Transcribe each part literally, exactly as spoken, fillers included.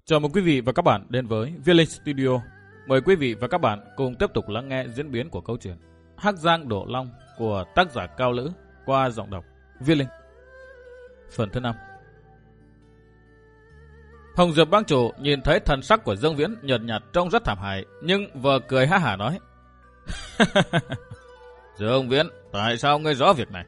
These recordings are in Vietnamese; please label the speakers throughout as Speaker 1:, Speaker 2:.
Speaker 1: Chào mừng quý vị và các bạn đến với Viết Linh Studio. Mời quý vị và các bạn cùng tiếp tục lắng nghe diễn biến của câu chuyện Hắc Giang Đổ Long của tác giả Cao Lữ qua giọng đọc Viết Linh. Phần thứ năm. Hồng Diệp bang chủ nhìn thấy thần sắc của Dương Viễn nhợt nhạt trông rất thảm hại, nhưng vừa cười ha hả nói: Dương Viễn, tại sao ngươi rõ việc này?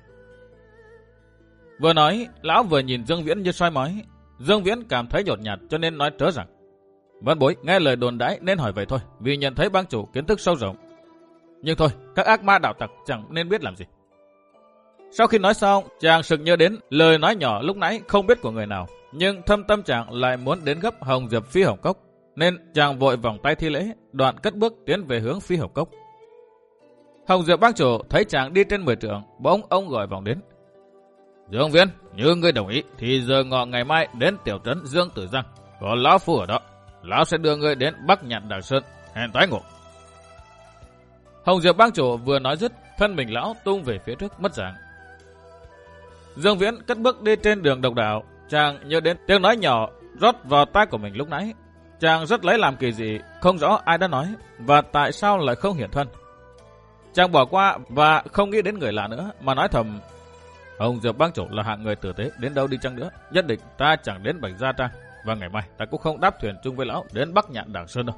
Speaker 1: Vừa nói, lão vừa nhìn Dương Viễn như soi mói. Dương Viễn cảm thấy nhột nhạt cho nên nói trớ rằng: Vân bối nghe lời đồn đãi nên hỏi vậy thôi, vì nhận thấy bang chủ kiến thức sâu rộng. Nhưng thôi, các ác ma đạo tặc chẳng nên biết làm gì. Sau khi nói xong, chàng sực nhớ đến lời nói nhỏ lúc nãy không biết của người nào, nhưng thâm tâm chàng lại muốn đến gấp Hồng Diệp Phi Hồng Cốc, nên chàng vội vòng tay thi lễ, đoạn cất bước tiến về hướng Phi Hồng Cốc. Hồng Diệp bang chủ thấy chàng đi trên mười trượng, bỗng ông gọi vòng đến: Dương Viễn, như ngươi đồng ý thì giờ ngọ ngày mai đến tiểu trấn Dương Tử Giang, có lão phu ở đó, lão sẽ đưa ngươi đến Bắc Nhạn Đằng Sơn, hẹn tái ngộ. Hồng Diệp bang chủ vừa nói dứt, thân mình lão tung về phía trước mất dạng. Dương Viễn cất bước đi trên đường độc đạo, chàng nhớ đến tiếng nói nhỏ rót vào tai của mình lúc nãy. Chàng rất lấy làm kỳ dị, không rõ ai đã nói và tại sao lại không hiện thân. Chàng bỏ qua và không nghĩ đến người lạ nữa, mà nói thầm: Hồng Diệp bang chủ là hạng người tử tế, đến đâu đi chăng nữa, nhất định ta chẳng đến Bạch Gia Trang, và ngày mai ta cũng không đáp thuyền chung với lão đến Bắc Nhạn Đằng Sơn đâu.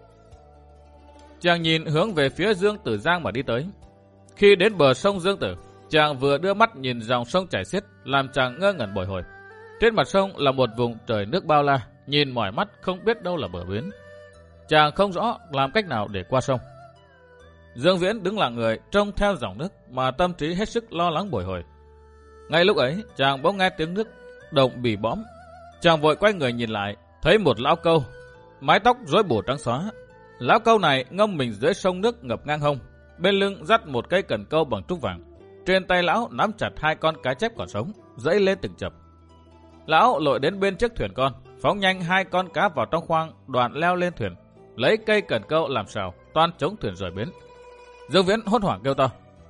Speaker 1: Chàng nhìn hướng về phía Dương Tử Giang mà đi tới. Khi đến bờ sông Dương Tử, chàng vừa đưa mắt nhìn dòng sông chảy xiết, làm chàng ngơ ngẩn bồi hồi. Trên mặt sông là một vùng trời nước bao la, nhìn mỏi mắt không biết đâu là bờ bến. Chàng không rõ làm cách nào để qua sông. Dương Viễn đứng lặng người trông theo dòng nước mà tâm trí hết sức lo lắng bồi hồi. Ngay lúc ấy, chàng bỗng nghe tiếng nước động bì bõm. Chàng vội quay người nhìn lại, thấy một lão câu, mái tóc rối bù trắng xóa. Lão câu này ngâm mình dưới sông nước ngập ngang hông, bên lưng dắt một cây cần câu bằng trúc vàng. Trên tay lão nắm chặt hai con cá chép còn sống, dẫy lên từng chập. Lão lội đến bên chiếc thuyền con, phóng nhanh hai con cá vào trong khoang, đoạn leo lên thuyền, lấy cây cần câu làm sào, toan chống thuyền rời bến. Dương Viễn hốt hoảng kêu to: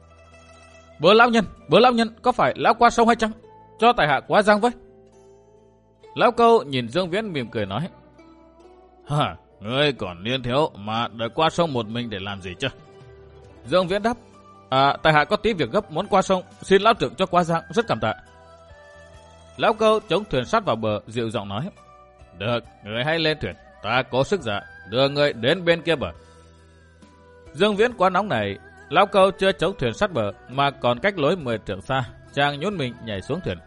Speaker 1: Bớ lão nhân, bớ lão nhân, có phải lão qua sông hay chăng? Cho tại hạ qua giang với. Lão câu nhìn Dương Viễn mỉm cười nói: Hả, ngươi còn niên thiếu mà đợi qua sông một mình để làm gì chứ? Dương Viễn đáp: À, tại hạ có tí việc gấp muốn qua sông, xin lão trưởng cho qua giang, rất cảm tạ. Lão câu chống thuyền sát vào bờ, dịu giọng nói: Được, ngươi hãy lên thuyền, ta cố sức dạ, đưa ngươi đến bên kia bờ. Dương Viễn quá nóng này, lão câu chưa chống thuyền sát bờ mà còn cách lối mười trượng xa, chàng nhún mình nhảy xuống thuyền.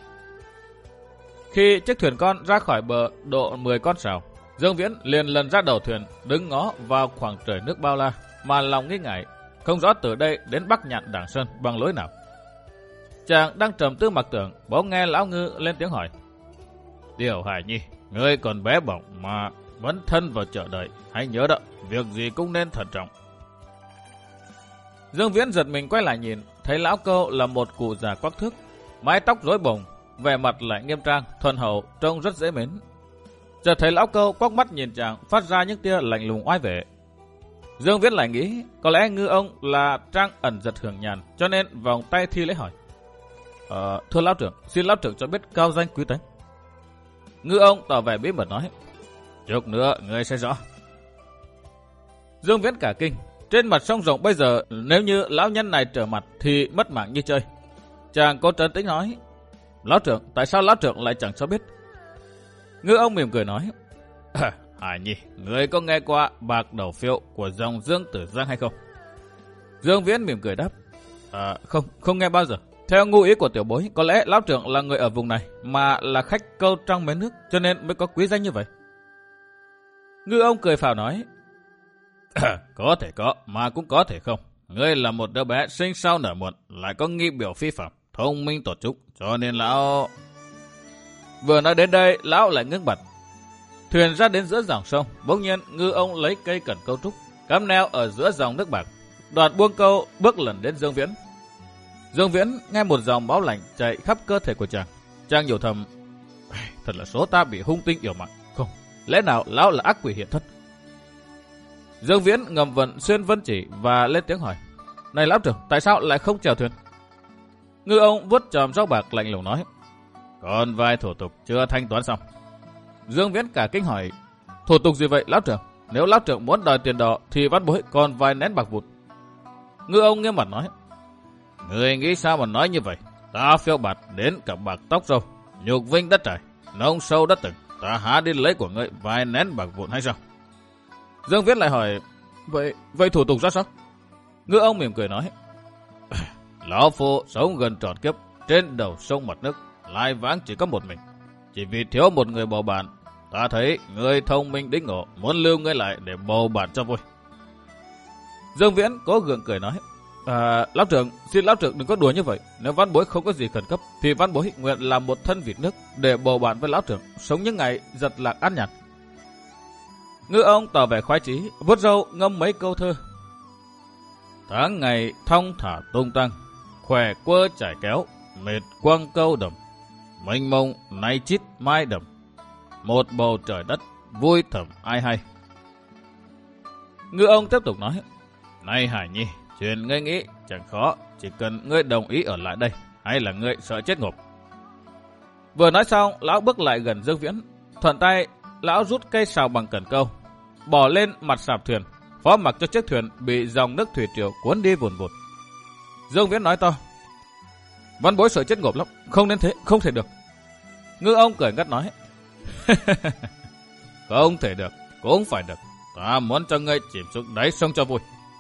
Speaker 1: Khi chiếc thuyền con ra khỏi bờ độ mười con sào, Dương Viễn liền lần ra đầu thuyền, đứng ngó vào khoảng trời nước bao la mà lòng nghi ngại, không rõ từ đây đến Bắc Nhạn Đằng Sơn bằng lối nào. Chàng đang trầm tư mặc tưởng, bỗng nghe lão ngư lên tiếng hỏi: Tiểu Hải Nhi, ngươi còn bé bỏng mà vẫn thân vào chợ đời, hãy nhớ đó, việc gì cũng nên thận trọng. Dương Viễn giật mình quay lại nhìn, thấy lão câu là một cụ già quắc thước, mái tóc rối bồng, vẻ mặt lại nghiêm trang, thuần hậu, trông rất dễ mến. Chợt thấy lão câu quắc mắt nhìn chàng, phát ra những tia lạnh lùng oai vệ. Dương Viễn lại nghĩ, có lẽ ngư ông là trang ẩn giật hưởng nhàn, cho nên vòng tay thi lễ hỏi: Ờ, thưa lão trưởng, xin lão trưởng cho biết cao danh quý tánh. Ngư ông tỏ vẻ bí mật nói: Chút nữa ngươi sẽ rõ. Dương Viễn cả kinh. Trên mặt sông rộng bây giờ, nếu như lão nhân này trở mặt thì mất mạng như chơi. Chàng cố trấn tĩnh nói: Lão trưởng, tại sao lão trưởng lại chẳng cho biết? Ngư ông mỉm cười nói: à, Hải Nhi, ngươi có nghe qua bạc đầu phiêu của dòng Dương Tử Giang hay không? Dương Viễn mỉm cười đáp: À, không, không nghe bao giờ. Theo ngu ý của tiểu bối, có lẽ lão trưởng là người ở vùng này mà là khách câu trong mé nước, cho nên mới có quý danh như vậy. Ngư ông cười phào nói: Có thể có, mà cũng có thể không. Ngươi là một đứa bé sinh sau nở muộn, lại có nghi biểu phi phạm, thông minh tột trúc, cho nên lão... Vừa nói đến đây, lão lại ngưng bặt. Thuyền ra đến giữa dòng sông, bỗng nhiên ngư ông lấy cây cần câu trúc, cắm neo ở giữa dòng nước bạc, đoạt buông câu, bước lần đến Dương Viễn. Dương Viễn nghe một dòng máu lạnh chạy khắp cơ thể của chàng. Chàng nhủ thầm: Thật là số ta bị hung tinh yểu mạng. Không, lẽ nào lão là ác quỷ hiện thân? Dương Viễn ngầm vận xuyên vân chỉ và lên tiếng hỏi: Này lão trưởng, tại sao lại không chèo thuyền? Ngư ông vuốt chòm rau bạc lạnh lùng nói: Còn vài thủ tục chưa thanh toán xong. Dương Viễn cả kinh hỏi, thủ tục gì vậy lão trưởng? Nếu lão trưởng muốn đòi tiền đỏ thì văn bối còn vài nén bạc vụn. Ngư ông nghiêm mặt nói, người nghĩ sao mà nói như vậy? Ta phiêu bạt đến cả bạc tóc râu, nhục vinh đất trời, nông sâu đất từng, ta há đi lấy của ngươi vài nén bạc vụn hay sao? Dương Viễn lại hỏi, vậy vậy thủ tục ra sao? Ngư ông mỉm cười nói, lão phu sống gần trọn kiếp trên đầu sông mặt nước, lai vãng chỉ có một mình, chỉ vì thiếu một người bầu bạn. Ta thấy người thông minh đĩnh ngộ, muốn lưu ngươi lại để bầu bạn cho vui. Dương Viễn cố gượng cười nói, à, lão trưởng, xin lão trưởng đừng có đùa như vậy. Nếu văn bối không có gì khẩn cấp, thì văn bối nguyện làm một thân vịt nước để bầu bạn với lão trưởng, sống những ngày giật lạc an nhàn. Ngư ông tỏ vẻ khoái chí, vuốt râu ngâm mấy câu thơ. Tháng ngày thong thả tung tăng, khỏe quơ trải kéo, mệt quăng câu đầm, mênh mông nay chít mai đầm, một bầu trời đất vui thầm ai hay. Ngư ông tiếp tục nói, này Hải Nhi, chuyện ngươi nghĩ chẳng khó, chỉ cần ngươi đồng ý ở lại đây, hay là ngươi sợ chết ngộp. Vừa nói xong, lão bước lại gần Dương Viễn, thuận tay lão rút cây sào bằng cần câu, bỏ lên mặt sạp thuyền, phó mặc cho chiếc thuyền bị dòng nước thủy triều cuốn đi vùn vụt. Dương Viễn nói to, văn bối sợ chết ngộp lắm, không nên thế, không thể được. Ngư ông cười ngắt nói, không thể được, cũng phải được, ta muốn cho ngươi chìm xuống đáy sông cho vui.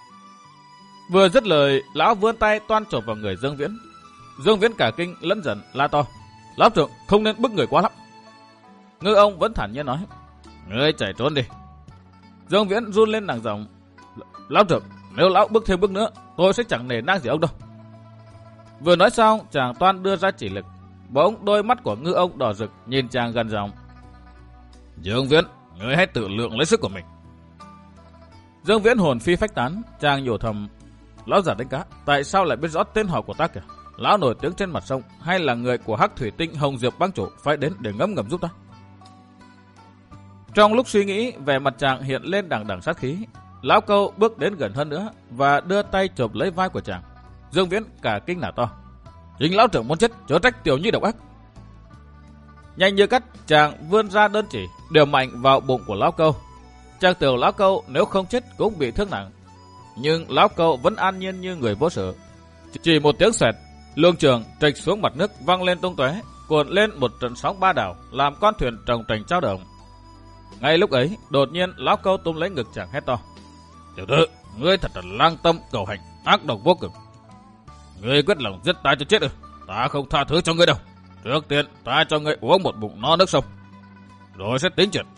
Speaker 1: Vừa dứt lời, lão vươn tay toan chộp vào người Dương Viễn. Dương Viễn cả kinh lẫn giận la to, lão trưởng không nên bức người quá lắm. Ngư ông vẫn thản nhiên nói, ngươi chạy trốn đi. Dương Viễn run lên nặng giọng, lão trưởng, nếu lão bức thêm bước nữa, tôi sẽ chẳng nể nang gì ông đâu. Vừa nói xong, chàng toan đưa ra chỉ lực, bỗng đôi mắt của ngư ông đỏ rực nhìn chàng gần giọng, Dương Viễn, ngươi hãy tự lượng lấy sức của mình. Dương Viễn hồn phi phách tán, chàng nhủ thầm, lão già đánh cá, tại sao lại biết rõ tên họ của ta kìa? Lão nổi tiếng trên mặt sông, hay là người của Hắc Thủy Tinh Hồng Diệp bang chủ phải đến để ngấm ngầm giúp ta? Trong lúc suy nghĩ, vẻ mặt chàng hiện lên đằng đằng sát khí. Lão Câu bước đến gần hơn nữa và đưa tay chộp lấy vai của chàng. Dương Viễn cả kinh nả to, chính lão trưởng muốn chết, chớ trách tiểu nhi độc ác. Nhanh như cắt, chàng vươn ra đơn chỉ, điều mạnh vào bụng của lão Câu. Chàng tưởng lão Câu nếu không chết cũng bị thương nặng, nhưng lão Câu vẫn an nhiên như người vô sự. Chỉ một tiếng xoẹt, lương trường trịch xuống mặt nước văng lên tung tóe, cuộn lên một trận sóng ba đảo, làm con thuyền trồng trành trao động. Ngay lúc ấy, đột nhiên lão Câu túm lấy ngực chàng hét to, tiểu tử, ngươi thật là lang tâm cầu hành, ác độc vô cùng. Ngươi quyết lòng giết ta cho chết ư? Ta không tha thứ cho ngươi đâu. Trước tiên ta cho ngươi uống một bụng no nước sông, rồi sẽ tính chuyện.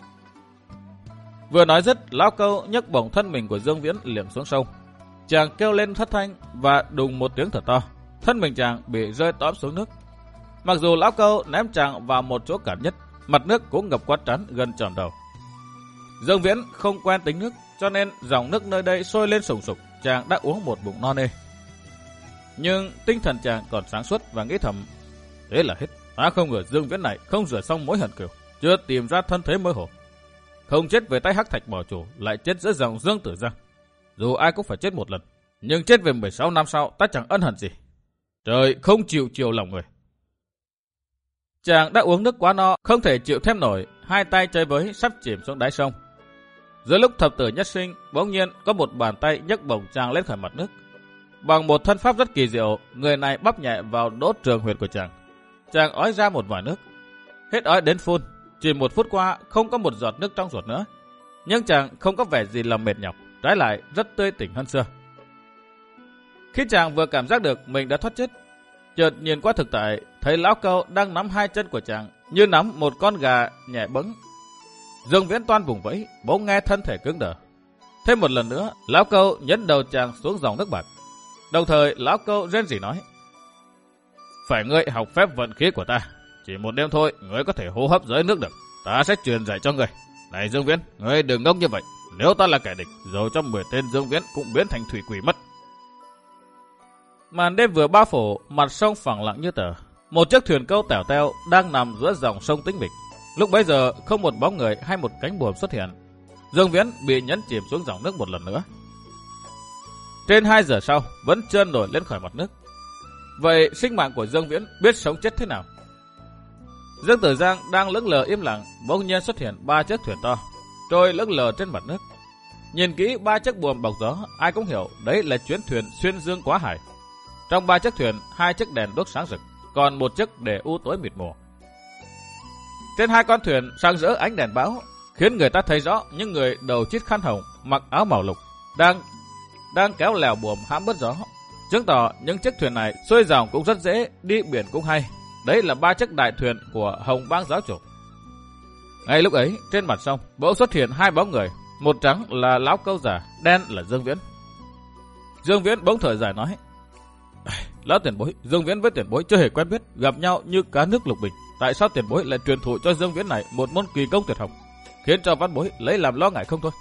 Speaker 1: Vừa nói dứt, lão Câu nhấc bổng thân mình của Dương Viễn liệm xuống sông. Chàng kêu lên thất thanh và đùng một tiếng thật to, thân mình chàng bị rơi tõm xuống nước. Mặc dù lão Câu ném chàng vào một chỗ cản nhất, mặt nước cũng ngập quá trán gần tròn đầu. Dương Viễn không quen tính nước, cho nên dòng nước nơi đây sôi lên sùng sục, chàng đã uống một bụng no nê. Nhưng tinh thần chàng còn sáng suốt và nghĩ thầm, thế là hết. Ta không ngờ Dương Viễn này không rửa xong mối hận cừu, chưa tìm ra thân thế mơ hồ. Không chết về tay Hắc Thạch bỏ chủ, lại chết giữa dòng Dương Tử Giang. Dù ai cũng phải chết một lần, nhưng chết về mười sáu năm sau ta chẳng ân hận gì. Trời không chịu chiều lòng người. Chàng đã uống nước quá no, không thể chịu thêm nổi, hai tay chơi với sắp chìm xuống đáy sông. Giữa lúc thập tử nhất sinh, bỗng nhiên có một bàn tay nhấc bổng chàng lên khỏi mặt nước. Bằng một thân pháp rất kỳ diệu, người này bắp nhẹ vào đốt trường huyệt của chàng. Chàng ói ra một vòi nước, hết ói đến phun. Chỉ một phút qua không có một giọt nước trong ruột nữa, nhưng chàng không có vẻ gì là mệt nhọc, trái lại rất tươi tỉnh hơn xưa. Khi chàng vừa cảm giác được mình đã thoát chết, chợt nhìn qua thực tại, thấy lão Câu đang nắm hai chân của chàng như nắm một con gà nhẹ bẫng. Dương Viễn toan vùng vẫy, bỗng nghe thân thể cứng đờ. Thêm một lần nữa, lão Câu nhấn đầu chàng xuống dòng nước bạc. Đồng thời lão Câu rên rỉ nói, phải ngươi học phép vận khí của ta. Chỉ một đêm thôi, ngươi có thể hô hấp dưới nước được. Ta sẽ truyền dạy cho ngươi. Này Dương Viễn, ngươi đừng ngốc như vậy. Nếu ta là kẻ địch, rồi trong mười tên Dương Viễn cũng biến thành thủy quỷ mất. Màn đêm vừa bao phủ, mặt sông phẳng lặng như tờ. Một chiếc thuyền câu tẻo teo đang nằm giữa dòng sông tĩnh mịch. Lúc bấy giờ không một bóng người hay một cánh buồm xuất hiện. Dương Viễn bị nhấn chìm xuống dòng nước một lần nữa. Trên hai giờ sau, vẫn chưa nổi lên khỏi mặt nước. Vậy sinh mạng của Dương Viễn biết sống chết thế nào? Dương Tử Giang đang lững lờ im lặng, bỗng nhiên xuất hiện ba chiếc thuyền to, trôi lững lờ trên mặt nước. Nhìn kỹ ba chiếc buồm bọc gió, ai cũng hiểu đấy là chuyến thuyền xuyên dương quá hải. Trong ba chiếc thuyền, hai chiếc đèn đuốc sáng rực, còn một chiếc để u tối mịt mù. Trên hai con thuyền sáng rỡ ánh đèn bão, khiến người ta thấy rõ những người đầu chít khăn hồng, mặc áo màu lục, đang đang kéo lèo buồm hãm bớt gió, chứng tỏ những chiếc thuyền này xuôi dòng cũng rất dễ, đi biển cũng hay. Đấy là ba chiếc đại thuyền của Hồng Bang giáo chủ. Ngay lúc ấy, trên mặt sông bỗng xuất hiện hai bóng người, một trắng là lão câu già, đen là Dương Viễn. Dương Viễn bỗng thở dài nói: Lão tiền bối, Dương Viễn với tiền bối chưa hề quen biết, gặp nhau như cá nước lục bình. Tại sao tiền bối lại truyền thụ cho Dương Viễn này một môn kỳ công tuyệt học, khiến cho văn bối lấy làm lo ngại không thôi?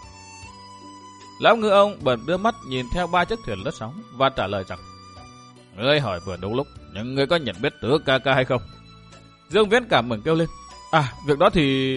Speaker 1: Lão ngư ông bèn đưa mắt nhìn theo ba chiếc thuyền lướt sóng và trả lời rằng: Ngươi hỏi vừa đúng lúc, nhưng ngươi có nhận biết Tứ ca ca hay không? Dương Viễn cảm mừng kêu lên: À, việc đó thì...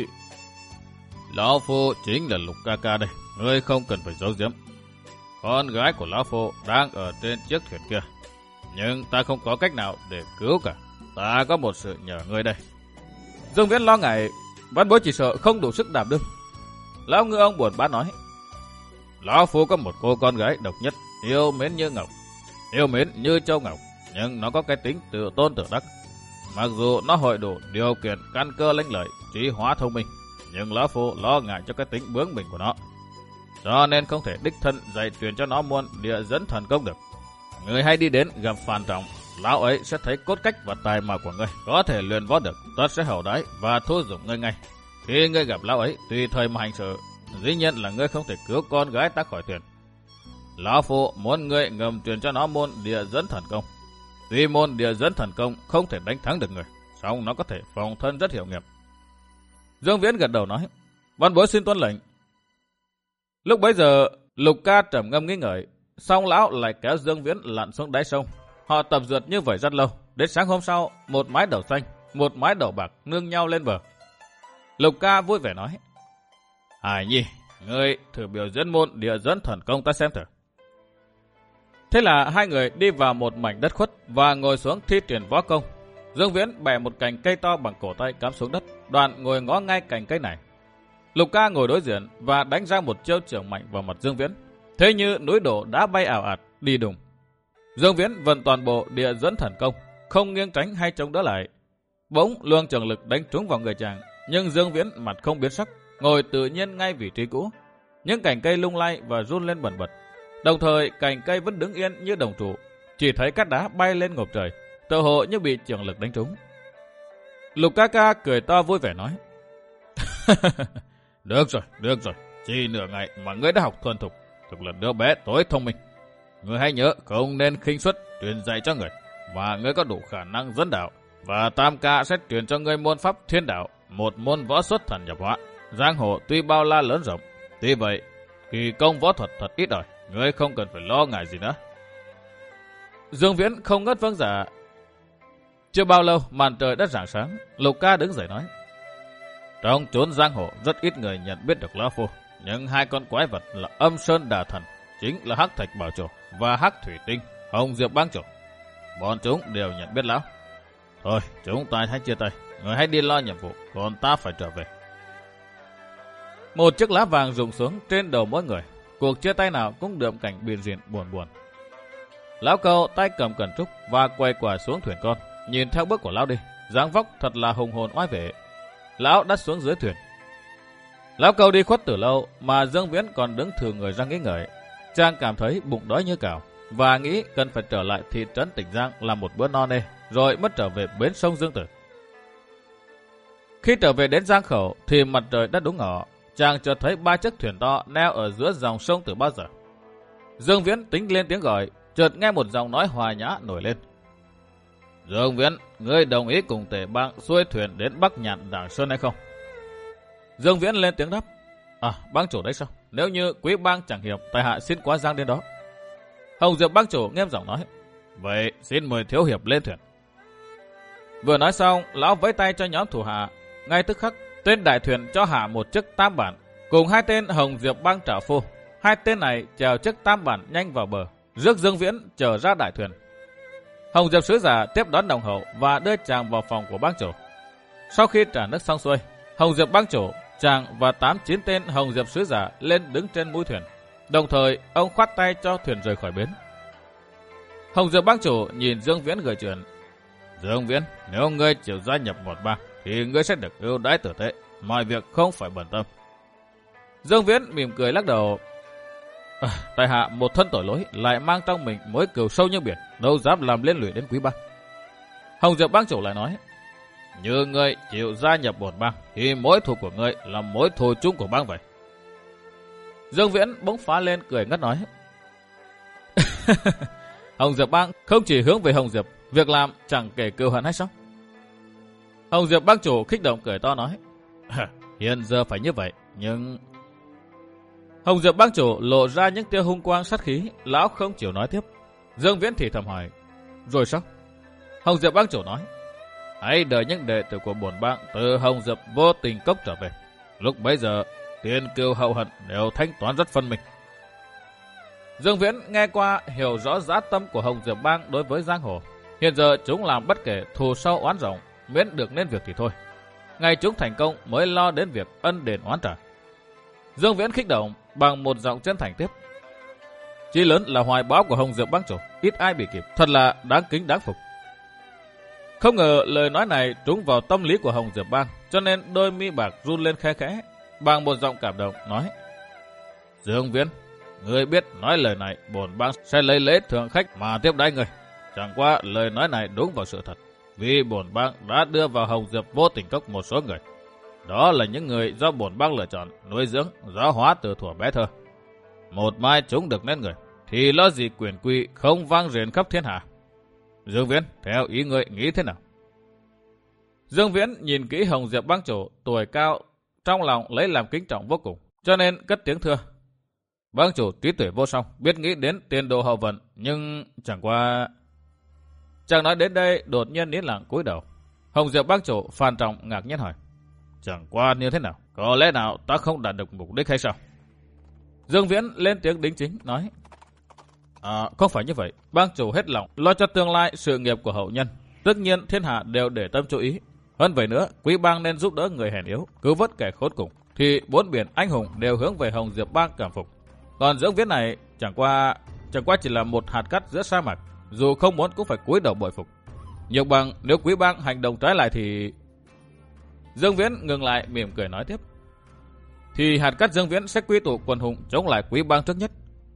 Speaker 1: Lão Phu chính là Lục ca ca đây, ngươi không cần phải giấu giếm. Con gái của Lão Phu đang ở trên chiếc thuyền kia, nhưng ta không có cách nào để cứu cả. Ta có một sự nhờ ngươi đây. Dương Viễn lo ngại, văn bối chỉ sợ không đủ sức đảm đương. Lão ngư ông buồn bã nói: Lão Phu có một cô con gái độc nhất, yêu mến như ngọc, yêu mến như châu ngọc, nhưng nó có cái tính tự tôn tự đắc. Mặc dù nó hội đủ điều kiện căn cơ lanh lợi, trí hóa thông minh, nhưng Lão Phu lo ngại cho cái tính bướng bỉnh của nó, cho nên không thể đích thân dạy truyền cho nó môn địa dẫn thần công được. Người hay đi đến gặp Phan Trọng, lão ấy sẽ thấy cốt cách và tài mạo của ngươi có thể luyện võ được, tất sẽ hậu đãi và thu dụng ngươi ngay. Khi ngươi gặp lão ấy, tùy thời mà hành sự, dĩ nhiên là ngươi không thể cứu con gái ta khỏi thuyền. Lão Phu muốn ngươi ngầm truyền cho nó môn địa dẫn thần công. Tuy môn địa dẫn thần công không thể đánh thắng được người, song nó có thể phòng thân rất hiệu nghiệm. Dương Viễn gật đầu nói: Văn bối xin tuân lệnh. Lúc bấy giờ, Lục ca trầm ngâm nghĩ ngợi, xong lão lại kéo Dương Viễn lặn xuống đáy sông. Họ tập dượt như vậy rất lâu, đến sáng hôm sau, một mái đầu xanh, một mái đầu bạc nương nhau lên bờ. Lục ca vui vẻ nói: Hải Nhi, ngươi thử biểu diễn môn địa dẫn thần công ta xem thử. Thế là hai người đi vào một mảnh đất khuất và ngồi xuống thi triển võ công. Dương Viễn bẻ một cành cây to bằng cổ tay cắm xuống đất, đoạn ngồi ngó ngay cành cây này. Lục ca ngồi đối diện và đánh ra một chiêu trưởng mạnh vào mặt Dương Viễn, thế như núi đổ đá bay ảo ạt đi đùng. Dương Viễn vận toàn bộ địa dẫn thần công, không nghiêng tránh hay chống đỡ lại. Bỗng luồng trường lực đánh trúng vào người chàng, nhưng Dương Viễn mặt không biến sắc, ngồi tự nhiên ngay vị trí cũ. Những cành cây lung lay và run lên bần bật, đồng thời cành cây vẫn đứng yên như đồng trụ, chỉ thấy cát đá bay lên ngộp trời, tựa hồ như bị trường lực đánh trúng. Lục ca ca cười to vui vẻ nói: Được rồi, được rồi, chỉ nửa ngày mà ngươi đã học thuần thục, thực là đứa bé tối thông minh. Ngươi hãy nhớ không nên khinh suất truyền dạy cho người, và ngươi có đủ khả năng dẫn đạo, và Tam ca sẽ truyền cho ngươi môn pháp thiên đạo, một môn võ xuất thần nhập hóa. Giang hồ tuy bao la lớn rộng, tuy vậy kỳ công võ thuật thật ít ỏi, ngươi không cần phải lo ngại gì nữa. Dương Viễn không ngất vâng dạ. Chưa bao lâu màn trời đã rạng sáng, Lục ca đứng dậy nói: Trong chốn giang hồ rất ít người nhận biết được Lão Phu, nhưng hai con quái vật là Âm Sơn Đà Thần, chính là Hắc Thạch Bảo Chủ và Hắc Thủy Tinh, Hồng Diệp Bang Chủ. Bọn chúng đều nhận biết lão. Thôi, chúng ta hãy chia tay, người hãy đi lo nhiệm vụ, còn ta phải trở về. Một chiếc lá vàng rụng xuống trên đầu mỗi người, cuộc chia tay nào cũng đượm cảnh biên diện buồn buồn. Lão Câu tay cầm cần trúc và quay quả xuống thuyền con, nhìn theo bước của lão đi, dáng vóc thật là hùng hồn oai vệ. Lão đã xuống dưới thuyền. Lão Câu đi khuất từ lâu mà Dương Viễn còn đứng thừ người ra nghĩ ngợi. Chàng cảm thấy bụng đói như cào và nghĩ cần phải trở lại thị trấn Tỉnh Giang làm một bữa no nê, rồi mất trở về bến sông Dương Tử. Khi trở về đến Giang Khẩu thì mặt trời đã đúng ngọ. Chàng chợt thấy ba chiếc thuyền to neo ở giữa dòng sông từ bao giờ. Dương Viễn tính lên tiếng gọi, chợt nghe một giọng nói hòa nhã nổi lên: Dương Viễn, ngươi đồng ý cùng Tề Bang xuôi thuyền đến Bắc Nhạn Đảng Sơn hay không? Dương Viễn lên tiếng đáp: À, bang chủ đấy sao? Nếu như quý bang chẳng hiệp, tại hạ xin quá giang đến đó. Hồng Diệp bang chủ nghiêm giọng nói: Vậy xin mời thiếu hiệp lên thuyền. Vừa nói xong, lão vẫy tay cho nhóm thủ hạ. Ngay tức khắc, tên đại thuyền cho hạ một chiếc tam bản cùng hai tên Hồng Diệp bang trả phu. Hai tên này chèo chiếc tam bản nhanh vào bờ, rước Dương Viễn trở ra đại thuyền. Hồng Diệp sứ giả tiếp đón đồng hậu và đưa chàng vào phòng của bang chủ. Sau khi trả nước xong xuôi, Hồng Diệp bang chủ, chàng và tám chín tên Hồng Diệp sứ giả lên đứng trên mũi thuyền. Đồng thời, ông khoát tay cho thuyền rời khỏi bến. Hồng Diệp bang chủ nhìn Dương Viễn gợi chuyện. Dương Viễn, nếu ngươi chịu gia nhập một bang, thì ngươi sẽ được ưu đãi tử tế, mọi việc không phải bận tâm. Dương Viễn mỉm cười lắc đầu. À, tại hạ một thân tội lỗi, lại mang trong mình mối cừu sâu như biển, đâu dám làm liên lụy đến quý bang. Hồng Diệp bang chủ lại nói. Như ngươi chịu gia nhập một bang, thì mối thù của ngươi là mối thù chung của bang vậy. Dương Viễn bỗng phá lên cười ngất nói. Hồng Diệp bang không chỉ hướng về Hồng Diệp, việc làm chẳng kể cừu hận hay sao? Hồng Diệp bang chủ kích động cười to nói. Hiện giờ phải như vậy, nhưng... Hồng Diệp bang chủ lộ ra những tia hung quang sát khí, lão không chịu nói tiếp. Dương Viễn thì thầm hỏi. Rồi sao? Hồng Diệp bang chủ nói. Hãy đợi những đệ tử của bổn bang từ Hồng Diệp Vô Tình Cốc trở về. Lúc bấy giờ, tiền cừu hậu hận đều thanh toán rất phân minh. Dương Viễn nghe qua hiểu rõ dã tâm của Hồng Diệp bang đối với giang hồ. Hiện giờ chúng làm bất kể thù sâu oán rộng, miễn được nên việc thì thôi. Ngày chúng thành công mới lo đến việc ân đền oán trả. Dương Viễn kích động bằng một giọng chân thành tiếp. Chí lớn là hoài bão của Hồng Diệp bang chủ, ít ai bị kịp, thật là đáng kính đáng phục. Không ngờ lời nói này trúng vào tâm lý của Hồng Diệp bang, cho nên đôi mi bạc run lên khẽ khẽ, bằng một giọng cảm động nói. Dương Viễn, ngươi biết nói lời này, bổn bang sẽ lấy lễ thượng khách mà tiếp đãi ngươi. Chẳng qua lời nói này đúng vào sự thật, vì bổn bang đã đưa vào Hồng Diệp Vô Tình Cốc một số người. Đó là những người do bổn bang lựa chọn, nuôi dưỡng, giáo hóa từ thuở bé thơ. Một mai chúng được nên người, thì lo gì quyền quy không vang rền khắp thiên hạ. Dương Viễn, theo ý ngươi nghĩ thế nào? Dương Viễn nhìn kỹ Hồng Diệp bang chủ tuổi cao, trong lòng lấy làm kính trọng vô cùng, cho nên cất tiếng thưa. Bang chủ trí tuệ vô song, biết nghĩ đến tiền đồ hậu vận, nhưng chẳng qua... Chàng nói đến đây đột nhiên nín lặng cúi đầu. Hồng Diệp bang chủ Phan Trọng ngạc nhiên hỏi. Chẳng qua như thế nào? Có lẽ nào ta không đạt được mục đích hay sao? Dương Viễn lên tiếng đính chính nói. À, không phải như vậy. Bang chủ hết lòng lo cho tương lai sự nghiệp của hậu nhân. Tất nhiên thiên hạ đều để tâm chú ý. Hơn vậy nữa, quý bang nên giúp đỡ người hèn yếu, cứu vớt kẻ khốn cùng. Thì bốn biển anh hùng đều hướng về Hồng Diệp bang cảm phục. Còn Dương Viễn này chẳng qua chẳng qua chỉ là một hạt cát giữa sa mạc, dù không muốn cũng phải cúi đầu bội phục. Nhược bằng nếu quý bang hành động trái lại thì... Dương Viễn ngừng lại mỉm cười nói tiếp. Thì hạt cát Dương Viễn sẽ quy tụ quần hùng chống lại quý bang trước nhất.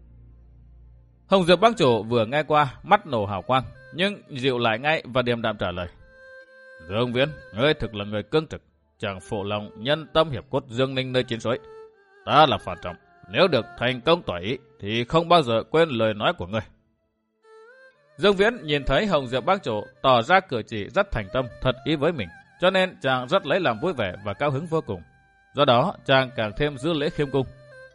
Speaker 1: Hồng Diệp bang chủ vừa nghe qua, mắt nổ hào quang, nhưng dịu lại ngay và điềm đạm trả lời. Dương Viễn, ngươi thực là người cương trực, chẳng phụ lòng nhân tâm hiệp cốt Dương Ninh nơi chiến suối. Ta là Phan Trọng, nếu được thành công tỏa ý thì không bao giờ quên lời nói của ngươi. Dương Viễn nhìn thấy Hồng Diệp bang chủ tỏ ra cử chỉ rất thành tâm, thật ý với mình, cho nên chàng rất lấy làm vui vẻ và cao hứng vô cùng. Do đó chàng càng thêm giữ lễ khiêm cung.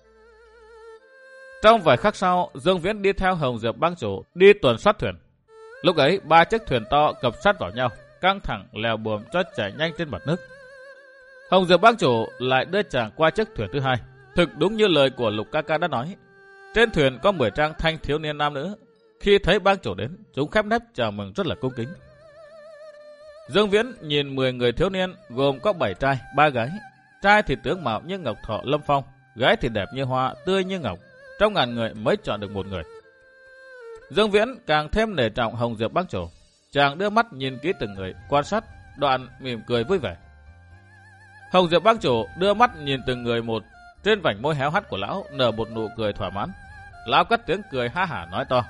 Speaker 1: Trong vài khắc sau, Dương Viễn đi theo Hồng Diệp bang chủ đi tuần sát thuyền. Lúc ấy ba chiếc thuyền to cập sát vào nhau, căng thẳng lèo buồm cho chạy nhanh trên mặt nước. Hồng Diệp bang chủ lại đưa chàng qua chiếc thuyền thứ hai. Thực đúng như lời của Lục ca ca đã nói, trên thuyền có mười trang thanh thiếu niên nam nữ. Khi thấy bang chủ đến, chúng khép nép chào mừng rất là cung kính. Dương Viễn nhìn mười người thiếu niên gồm có bảy trai, ba gái. Trai thì tướng mạo như ngọc thọ lâm phong, gái thì đẹp như hoa, tươi như ngọc. Trong ngàn người mới chọn được một người. Dương Viễn càng thêm nể trọng Hồng Diệp bang chủ. Chàng đưa mắt nhìn kỹ từng người, quan sát, đoạn mỉm cười vui vẻ. Hồng Diệp bang chủ đưa mắt nhìn từng người một, trên vành môi héo hắt của lão nở một nụ cười thỏa mãn. Lão cất tiếng cười ha hả nói to.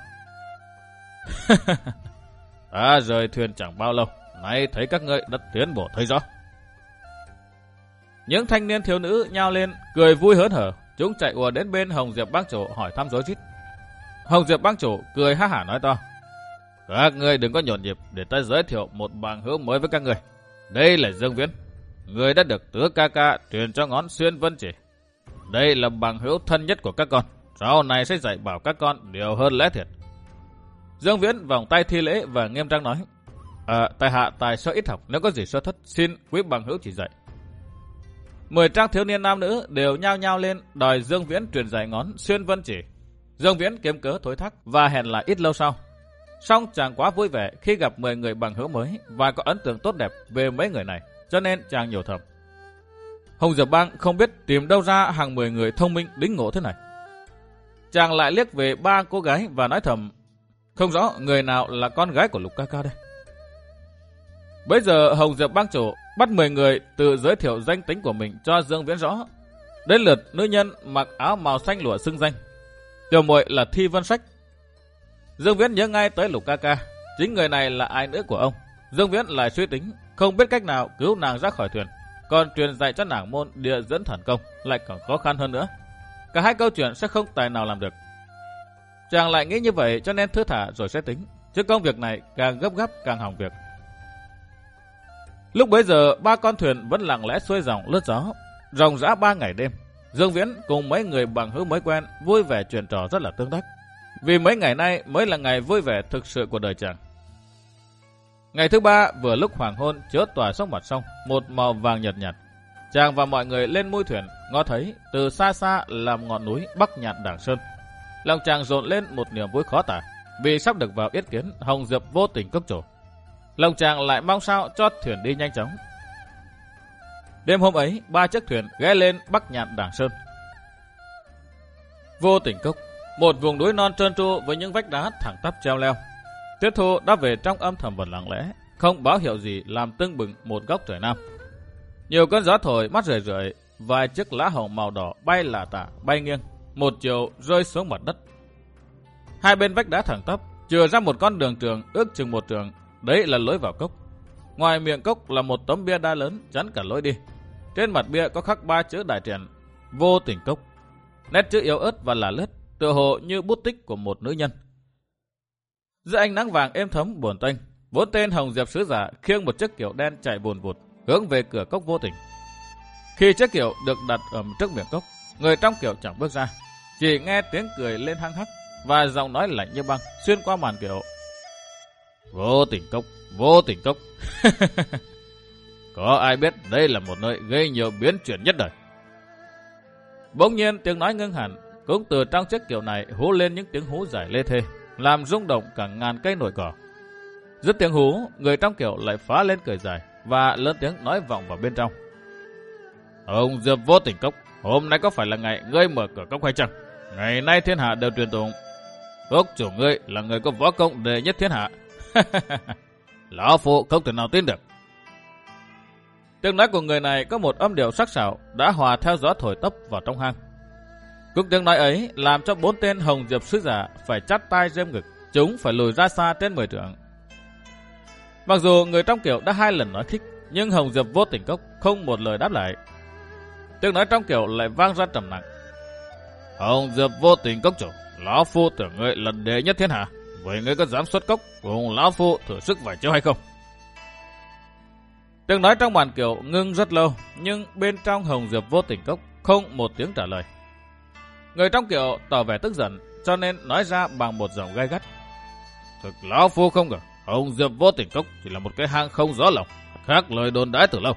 Speaker 1: Ta rời thuyền chẳng bao lâu, nay thấy các ngươi đã tiến bộ thấy rõ. Những thanh niên thiếu nữ nhao lên cười vui hớn hở, chúng chạy ùa đến bên Hồng Diệp bang chủ hỏi thăm rối rít. Hồng Diệp bang chủ cười ha hả nói to. Các ngươi đừng có nhộn nhịp, để ta giới thiệu một bằng hữu mới với các ngươi. Đây là Dương Viễn, người đã được Tứ ca ca truyền cho ngón xuyên vân chỉ. Đây là bằng hữu thân nhất của các con, sau này sẽ dạy bảo các con điều hơn lẽ thiệt. Dương Viễn vòng tay thi lễ và nghiêm trang nói. À, tại hạ tài sơ ít học, nếu có gì sơ thất xin quý bằng hữu chỉ dạy. Mười trang thiếu niên nam nữ đều nhao nhao lên đòi Dương Viễn truyền dạy ngón xuyên vân chỉ. Dương Viễn kiếm cớ thối thác và hẹn lại ít lâu sau. Song chàng quá vui vẻ khi gặp mười người bằng hữu mới và có ấn tượng tốt đẹp về mấy người này, cho nên chàng nhủ thầm. Hồng Diệp Bang không biết tìm đâu ra hàng mười người thông minh đính ngộ thế này. Chàng lại liếc về ba cô gái và nói thầm, không rõ người nào là con gái của Lục ca ca đây. Bây giờ Hồng Diệp Bang chủ bắt mười người tự giới thiệu danh tính của mình cho Dương Viễn rõ. Đến lượt nữ nhân mặc áo màu xanh lụa xưng danh. Tiểu muội là Thi Vân Sách. Dương Viễn nhớ ngay tới Lục ca ca, chính người này là ai nữa của ông. Dương Viễn lại suy tính, không biết cách nào cứu nàng ra khỏi thuyền, còn truyền dạy cho nàng môn địa dẫn thần công lại còn khó khăn hơn nữa. Cả hai câu chuyện sẽ không tài nào làm được. Chàng lại nghĩ như vậy cho nên thứ thả rồi sẽ tính, chứ công việc này càng gấp gáp càng hỏng việc. Lúc bấy giờ ba con thuyền vẫn lặng lẽ xuôi dòng lướt gió, ròng rã ba ngày đêm. Dương Viễn cùng mấy người bằng hữu mới quen vui vẻ chuyện trò rất là tương tác, vì mấy ngày nay mới là ngày vui vẻ thực sự của đời chàng. Ngày thứ ba vừa lúc hoàng hôn chiếu tỏa xuống mặt sông một màu vàng nhợt nhạt, chàng và mọi người lên mui thuyền ngó thấy từ xa xa làm ngọn núi Bắc Nhạn Đảng Sơn. Lòng chàng dồn lên một niềm vui khó tả vì sắp được vào yết kiến Hồng Diệp Vô Tình cốc chủ. Lòng chàng lại mong sao cho thuyền đi nhanh chóng. Đêm hôm ấy, ba chiếc thuyền ghé lên Bắc Nhạn Đảng Sơn. Vô Tình cốc, một vùng núi non trơn tru với những vách đá thẳng tắp treo leo. Tuyết Thu đã về trong âm thầm và lặng lẽ, không báo hiệu gì làm tưng bừng một góc trời nam. Nhiều cơn gió thổi mắt rười rượi, vài chiếc lá hồng màu đỏ bay lả tả, bay nghiêng, một chiều rơi xuống mặt đất. Hai bên vách đá thẳng tắp chừa ra một con đường trường ước chừng một trường, đấy là lối vào cốc. Ngoài miệng cốc là một tấm bia đá lớn chắn cả lối đi. Trên mặt bia có khắc ba chữ đại triển: Vô Tình cốc. Nét chữ yếu ớt và lả lướt, tựa hồ như bút tích của một nữ nhân. Dưới ánh nắng vàng êm thấm buồn tênh, bốn tên Hồng Diệp sứ giả khiêng một chiếc kiệu đen chạy buồn vụt hướng về cửa cốc Vô Tình. Khi chiếc kiệu được đặt ở trước miệng cốc, người trong kiệu chẳng bước ra, chỉ nghe tiếng cười lên hăng hắc và giọng nói lạnh như băng xuyên qua màn kiệu: Vô Tình cốc, Vô Tình cốc. Có ai biết đây là một nơi gây nhiều biến chuyển nhất đời. Bỗng nhiên tiếng nói ngưng hẳn, cũng từ trong chiếc kiệu này hú lên những tiếng hú dài lê thê, làm rung động cả ngàn cây nổi cỏ. Dứt tiếng hú, người trong kiệu lại phá lên cười dài và lớn tiếng nói vọng vào bên trong: Ông Diệp Vô Tình cốc, hôm nay có phải là ngày ngươi mở cửa cốc hay chăng? Ngày nay thiên hạ đều truyền tụng cốc chủ ngươi là người có võ công đệ nhất thiên hạ. Lão phụ không thể nào tin được. Tiếng nói của người này có một âm điệu sắc sảo đã hòa theo gió thổi tấp vào trong hang. Cũng tiếng nói ấy làm cho bốn tên Hồng Diệp sứ giả phải chắt tay rêm ngực, chúng phải lùi ra xa trên mười trượng. Mặc dù người trong kiệu đã hai lần nói khích, nhưng Hồng Diệp Vô Tình cốc không một lời đáp lại. Tiếng nói trong kiệu lại vang ra trầm nặng: Hồng Diệp Vô Tình cốc chủ, lão phu tưởng ngươi là đệ nhất thiên hạ, vậy ngươi có dám xuất cốc cùng lão phu thử sức vài chiêu hay không? Tiếng nói trong màn kiệu ngưng rất lâu, nhưng bên trong Hồng Diệp Vô Tình cốc không một tiếng trả lời. Người trong kiệu tỏ vẻ tức giận, cho nên nói ra bằng một giọng gay gắt: Thực lão phu không ngờ Hồng Diệp Vô Tình cốc chỉ là một cái hang không gió lồng, khác lời đồn đãi từ lâu.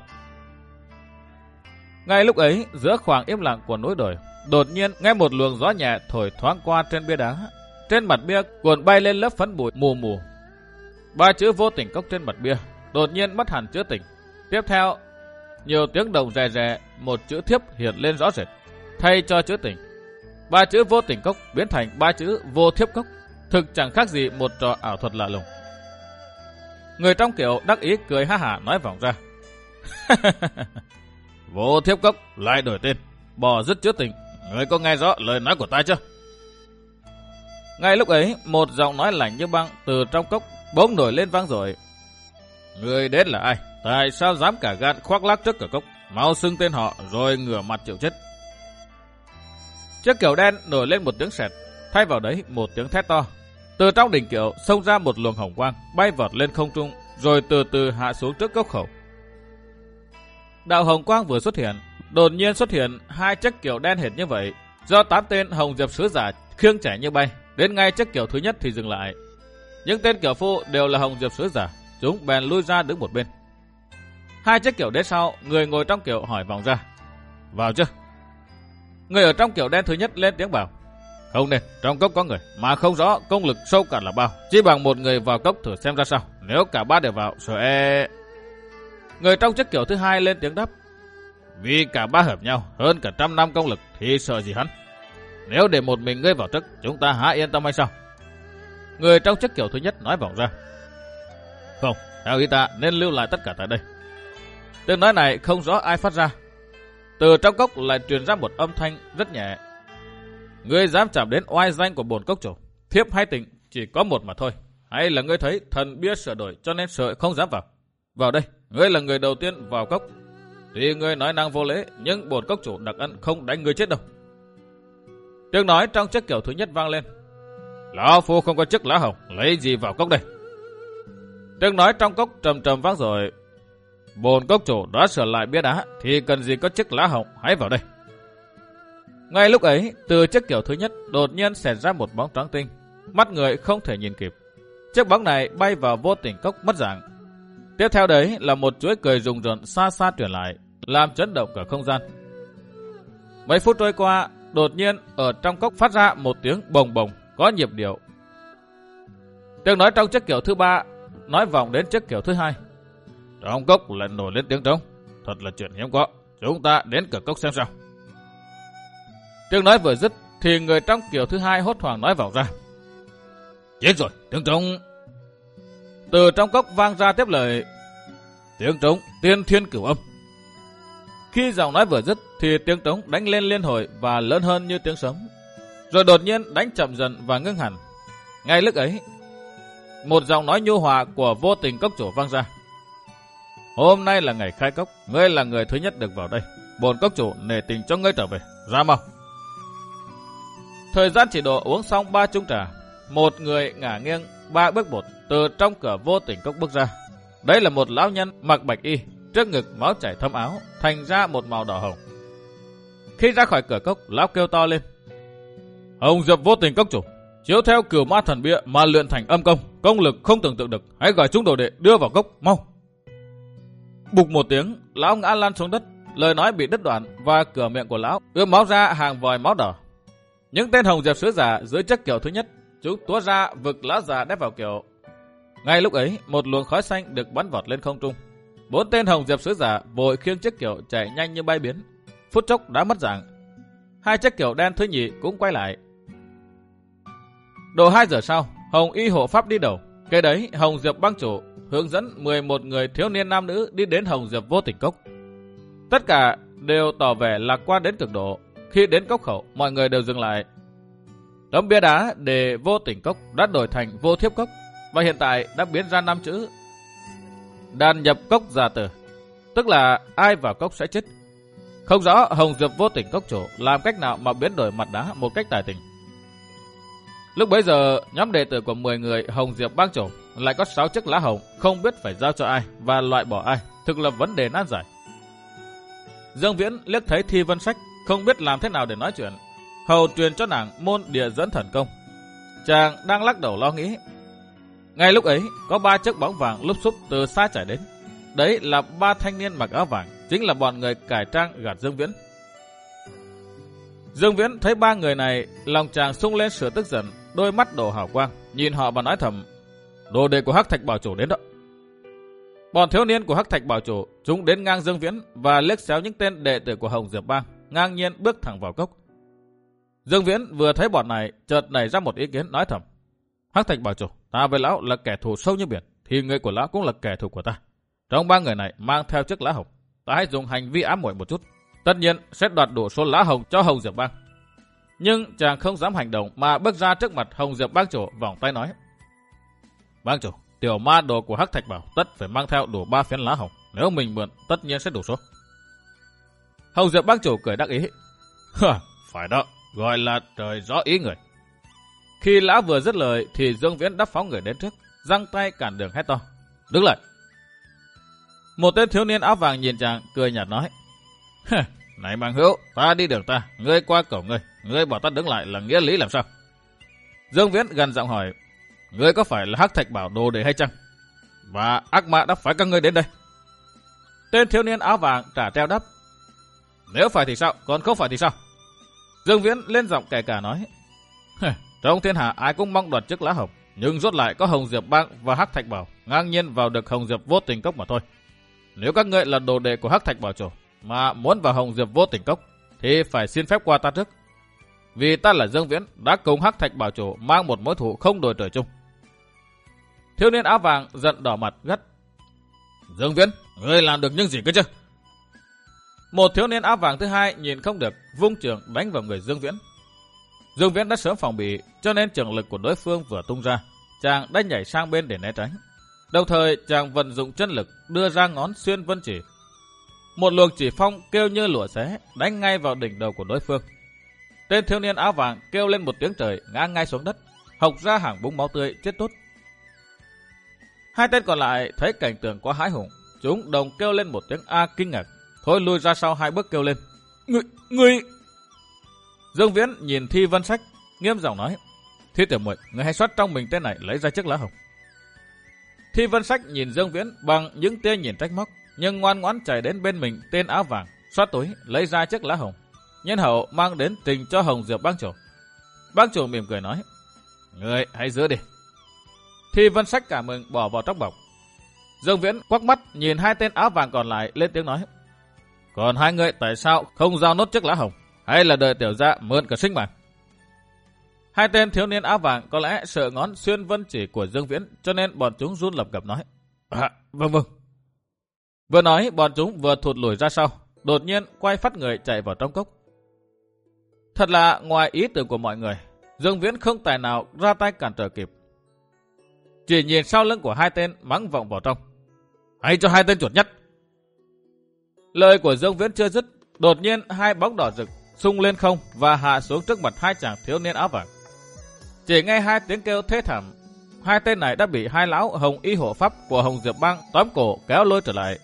Speaker 1: Ngay lúc ấy, giữa khoảng im lặng của núi đồi, đột nhiên nghe một luồng gió nhẹ thổi thoáng qua trên bia đá. Trên mặt bia cuộn bay lên lớp phấn bụi mù mù. Ba chữ Vô Tình cốc trên mặt bia đột nhiên mất hẳn chữ tình. Tiếp theo, nhiều tiếng động rè rè, một chữ thiếp hiện lên rõ rệt, thay cho chữ tình. Ba chữ Vô Tình cốc biến thành ba chữ Vô Thiếp cốc, thực chẳng khác gì một trò ảo thuật lạ lùng. Người trong kiệu đắc ý cười ha hả nói vọng ra: Vô Thiếp cốc lại đổi tên, bỏ dứt chữ tình. Người có nghe rõ lời nói của ta chưa? Ngay lúc ấy, một giọng nói lạnh như băng từ trong cốc bỗng nổi lên vang dội: Người đến là ai? Tại sao dám cả gan khoác lác trước cửa cốc? Mau xưng tên họ rồi ngửa mặt chịu chết. Chiếc kiệu đen nổi lên một tiếng sẹt, thay vào đấy một tiếng thét to. Từ trong đỉnh kiệu xông ra một luồng hồng quang bay vọt lên không trung, rồi từ từ hạ xuống trước cốc khẩu. Đạo hồng quang vừa xuất hiện, đột nhiên xuất hiện hai chiếc kiệu đen hệt như vậy, do tám tên Hồng Diệp sứ giả khiêng chạy như bay. Đến ngay chiếc kiệu thứ nhất thì dừng lại. Những tên kiệu phu đều là Hồng Diệp sứ giả, chúng bèn lui ra đứng một bên. Hai chiếc kiệu đến sau, người ngồi trong kiệu hỏi vọng ra: Vào chưa? Người ở trong kiệu đen thứ nhất lên tiếng bảo: Không nên, trong cốc có người mà không rõ công lực sâu cạn là bao, chỉ bằng một người vào cốc thử xem ra sao. Nếu cả ba đều vào, sợ e... Người trong chiếc kiệu thứ hai lên tiếng đáp. Vì cả ba hợp nhau hơn cả trăm năm công lực thì sợ gì hắn. Nếu để một mình ngươi vào trước, chúng ta há yên tâm hay sao? Người trong chiếc kiệu thứ nhất nói vọng ra. Không, theo ý ta nên lưu lại tất cả tại đây. Tiếng nói này không rõ ai phát ra. Từ trong cốc lại truyền ra một âm thanh rất nhẹ. Ngươi dám chạm đến oai danh của bổn cốc chủ, thiếp hay tình chỉ có một mà thôi. Hay là ngươi thấy thần bia sửa đổi cho nên sợ không dám vào? Vào đây, ngươi là người đầu tiên vào cốc. Tuy ngươi nói năng vô lễ, nhưng bổn cốc chủ đặc ân không đánh ngươi chết đâu. Tiếng nói trong chiếc kiệu thứ nhất vang lên. Lão phu không có chức lá hồng, lấy gì vào cốc đây? Tiếng nói trong cốc trầm trầm vang rồi. Bổn cốc chủ đã sửa lại bia đá, thì cần gì có chiếc lá hồng, hãy vào đây. Ngay lúc ấy, từ chiếc kiệu thứ nhất đột nhiên xẹt ra một bóng trắng tinh, mắt người không thể nhìn kịp. Chiếc bóng này bay vào vô tình cốc mất dạng. Tiếp theo đấy là một chuỗi cười rùng rợn xa xa truyền lại, làm chấn động cả không gian. Mấy phút trôi qua, đột nhiên ở trong cốc phát ra một tiếng bồng bồng có nhịp điệu. Tiếng nói trong chiếc kiệu thứ ba nói vọng đến chiếc kiệu thứ hai. Trong cốc lại nổi lên tiếng trống, thật là chuyện hiếm có. Chúng ta đến cửa cốc xem sao. Tiếng nói vừa dứt thì người trong kiệu thứ hai hốt hoảng nói vọng ra. Chết rồi, tiếng trống. Từ trong cốc vang ra tiếp lời. Tiếng trống tiên thiên cửu âm. Khi giọng nói vừa dứt thì tiếng trống đánh lên liên hồi và lớn hơn như tiếng sấm, rồi đột nhiên đánh chậm dần và ngưng hẳn. Ngay lúc ấy, một giọng nói nhu hòa của vô tình cốc chủ vang ra. Hôm nay là ngày khai cốc, ngươi là người thứ nhất được vào đây. Bổn cốc chủ nể tình cho ngươi trở về, ra mau. Thời gian chỉ độ uống xong ba chung trà, một người ngả nghiêng ba bước bột từ trong cửa vô tình cốc bước ra. Đấy là một lão nhân mặc bạch y, trước ngực máu chảy thấm áo, thành ra một màu đỏ hồng. Khi ra khỏi cửa cốc, lão kêu to lên. Hồng Diệp vô tình cốc chủ, chiếu theo cửu ma thần bia mà luyện thành âm công, công lực không tưởng tượng được, hãy gọi chúng đồ đệ đưa vào cốc, mau. Bục một tiếng, lão ngã lăn xuống đất, lời nói bị đứt đoạn và cửa miệng của lão ướm máu ra hàng vòi máu đỏ. Những tên Hồng Diệp sứ giả dưới chiếc kiệu thứ nhất, chúng túa ra vực lão già đép vào kiệu. Ngay lúc ấy, một luồng khói xanh được bắn vọt lên không trung. Bốn tên Hồng Diệp sứ giả vội khiêng chiếc kiệu chạy nhanh như bay biến, phút chốc đã mất dạng. Hai chiếc kiệu đen thứ nhì cũng quay lại. Độ hai giờ sau, Hồng Y hộ pháp đi đầu, kế đấy Hồng Diệp bang chủ hướng dẫn mười một người thiếu niên nam nữ đi đến Hồng Diệp vô tình cốc. Tất cả đều tỏ vẻ lạc quan đến cực độ. Khi đến cốc khẩu, mọi người đều dừng lại. Tấm bia đá đề vô tình cốc đã đổi thành vô thiếp cốc, và hiện tại đã biến ra năm chữ đàn nhập cốc giả tử, tức là ai vào cốc sẽ chết. Không rõ Hồng Diệp vô tình cốc chủ làm cách nào mà biến đổi mặt đá một cách tài tình. Lúc bấy giờ, nhóm đệ tử của mười người Hồng Diệp bang chủ lại có sáu chiếc lá hồng, không biết phải giao cho ai và loại bỏ ai, thực là vấn đề nan giải. Dương Viễn liếc thấy Thi Vân Sách, không biết làm thế nào để nói chuyện. Hầu truyền cho nàng môn địa dẫn thần công. Chàng đang lắc đầu lo nghĩ. Ngay lúc ấy, có ba chiếc bóng vàng lúp xúp từ xa chạy đến. Đấy là ba thanh niên mặc áo vàng, chính là bọn người cải trang gạt Dương Viễn. Dương Viễn thấy ba người này, lòng chàng sung lên sự tức giận, đôi mắt đổ hào quang, nhìn họ và nói thầm: đồ đệ của Hắc Thạch Bảo chủ đến đó. Bọn thiếu niên của Hắc Thạch Bảo chủ chúng đến ngang Dương Viễn và liếc xéo những tên đệ tử của Hồng Diệp bang, ngang nhiên bước thẳng vào cốc. Dương Viễn vừa thấy bọn này, chợt nảy ra một ý kiến nói thầm: Hắc Thạch Bảo chủ, ta với lão là kẻ thù sâu như biển, thì người của lão cũng là kẻ thù của ta. Trong ba người này mang theo chiếc lá hồng, ta hãy dùng hành vi ám muội một chút, tất nhiên sẽ đoạt đủ số lá hồng cho Hồng Diệp bang. Nhưng chàng không dám hành động mà bước ra trước mặt Hồng Diệp bang chủ, vòng tay nói: Bang chủ, tiểu ma đồ của Hắc Thạch Bảo tất phải mang theo đủ ba phiến lá hồng, nếu mình mượn tất nhiên sẽ đủ số. Hồng Diệp bang chủ cười đắc ý: phải đó, gọi là trời rõ ý người. Khi lão vừa dứt lời thì Dương Viễn đã phóng người đến trước, giăng tay cản đường hét to: đứng lại! Một tên thiếu niên áo vàng nhìn chàng cười nhạt nói: này bằng hữu, ta đi đường ta, ngươi qua cổng ngươi, ngươi bảo ta đứng lại là nghĩa lý làm sao? Dương Viễn gần giọng hỏi: ngươi có phải là Hắc Thạch Bảo đồ đệ hay chăng? Và ác ma đã phải các ngươi đến đây. Tên thiếu niên áo vàng trả treo đáp: nếu phải thì sao, còn không phải thì sao? Dương Viễn lên giọng kẻ cả nói: trong thiên hạ ai cũng mong đoạt chiếc lá hồng, nhưng rốt lại có Hồng Diệp bang và Hắc Thạch Bảo ngang nhiên vào được Hồng Diệp vô tình cốc mà thôi. nếu các ngươi là đồ đệ của Hắc Thạch Bảo Chủ mà muốn vào Hồng Diệp Vô Tình Cốc thì phải xin phép qua ta trước. Vì ta là Dương Viễn đã cùng Hắc Thạch Bảo Chủ mang một mối thù không đổi trời chung. Thiếu niên áo vàng giận đỏ mặt gắt. Dương Viễn, ngươi làm được những gì cơ chứ? Một thiếu niên áo vàng thứ hai nhìn không được, vung trường đánh vào người Dương Viễn. Dương Viễn đã sớm phòng bị, cho nên trường lực của đối phương vừa tung ra, chàng đã nhảy sang bên để né tránh. Đồng thời chàng vận dụng chân lực đưa ra ngón xuyên vân chỉ. Một luồng chỉ phong kêu như lụa xé đánh ngay vào đỉnh đầu của đối phương. Tên thiếu niên áo vàng kêu lên một tiếng trời, ngã ngay xuống đất, hộc ra hàng búng máu tươi chết tốt. Hai tên còn lại thấy cảnh tượng quá hãi hùng, chúng đồng kêu lên một tiếng a kinh ngạc, thôi lùi ra sau hai bước kêu lên. Ngươi, ngươi! Dương Viễn nhìn Thi Vân Sách, nghiêm giọng nói. Thi tiểu muội, người hãy xoát trong mình tên này lấy ra chiếc lá hồng. Thi Vân Sách nhìn Dương Viễn bằng những tia nhìn trách móc, nhưng ngoan ngoãn chạy đến bên mình tên áo vàng, xoát túi lấy ra chiếc lá hồng. Nhân hậu mang đến trình cho Hồng Diệp bang chủ. Bang chủ mỉm cười nói. Người hãy giữ đi. Thi Vân Sách cảm mừng bỏ vào trong bọc. Dương Viễn quắc mắt nhìn hai tên áo vàng còn lại lên tiếng nói. Còn hai người tại sao không giao nốt chiếc lá hồng? Hay là đợi tiểu gia mượn cả sinh mạng? Hai tên thiếu niên áo vàng có lẽ sợ ngón xuyên vân chỉ của Dương Viễn, cho nên bọn chúng run lập cập nói. À, vâng vâng. Vừa nói bọn chúng vừa thụt lùi ra sau, đột nhiên quay phát người chạy vào trong cốc. Thật là ngoài ý tưởng của mọi người, Dương Viễn không tài nào ra tay cản trở kịp. Chỉ nhìn sau lưng của hai tên mắng vọng vào trong. Hãy cho hai tên chuột nhất. Lời của Dương Viễn chưa dứt, đột nhiên hai bóng đỏ rực xung lên không và hạ xuống trước mặt hai chàng thiếu niên áo vàng. Chỉ nghe hai tiếng kêu thê thảm, hai tên này đã bị hai lão Hồng Y hộ pháp của Hồng Diệp bang tóm cổ kéo lôi trở lại.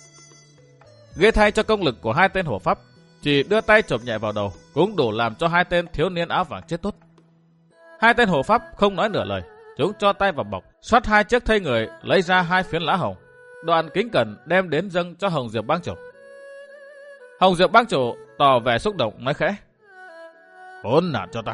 Speaker 1: Ghê thay cho công lực của hai tên hộ pháp, chỉ đưa tay chộp nhẹ vào đầu cũng đủ làm cho hai tên thiếu niên áo vàng chết tốt. Hai tên hộ pháp không nói nửa lời, chúng cho tay vào bọc, xoát hai chiếc thây người, lấy ra hai phiến lá hồng, đoạn kính cẩn đem đến dâng cho Hồng Diệp bang chủ. Hồng Diệp bang chủ tỏ vẻ xúc động nói khẽ. Hỗn nạn cho ta.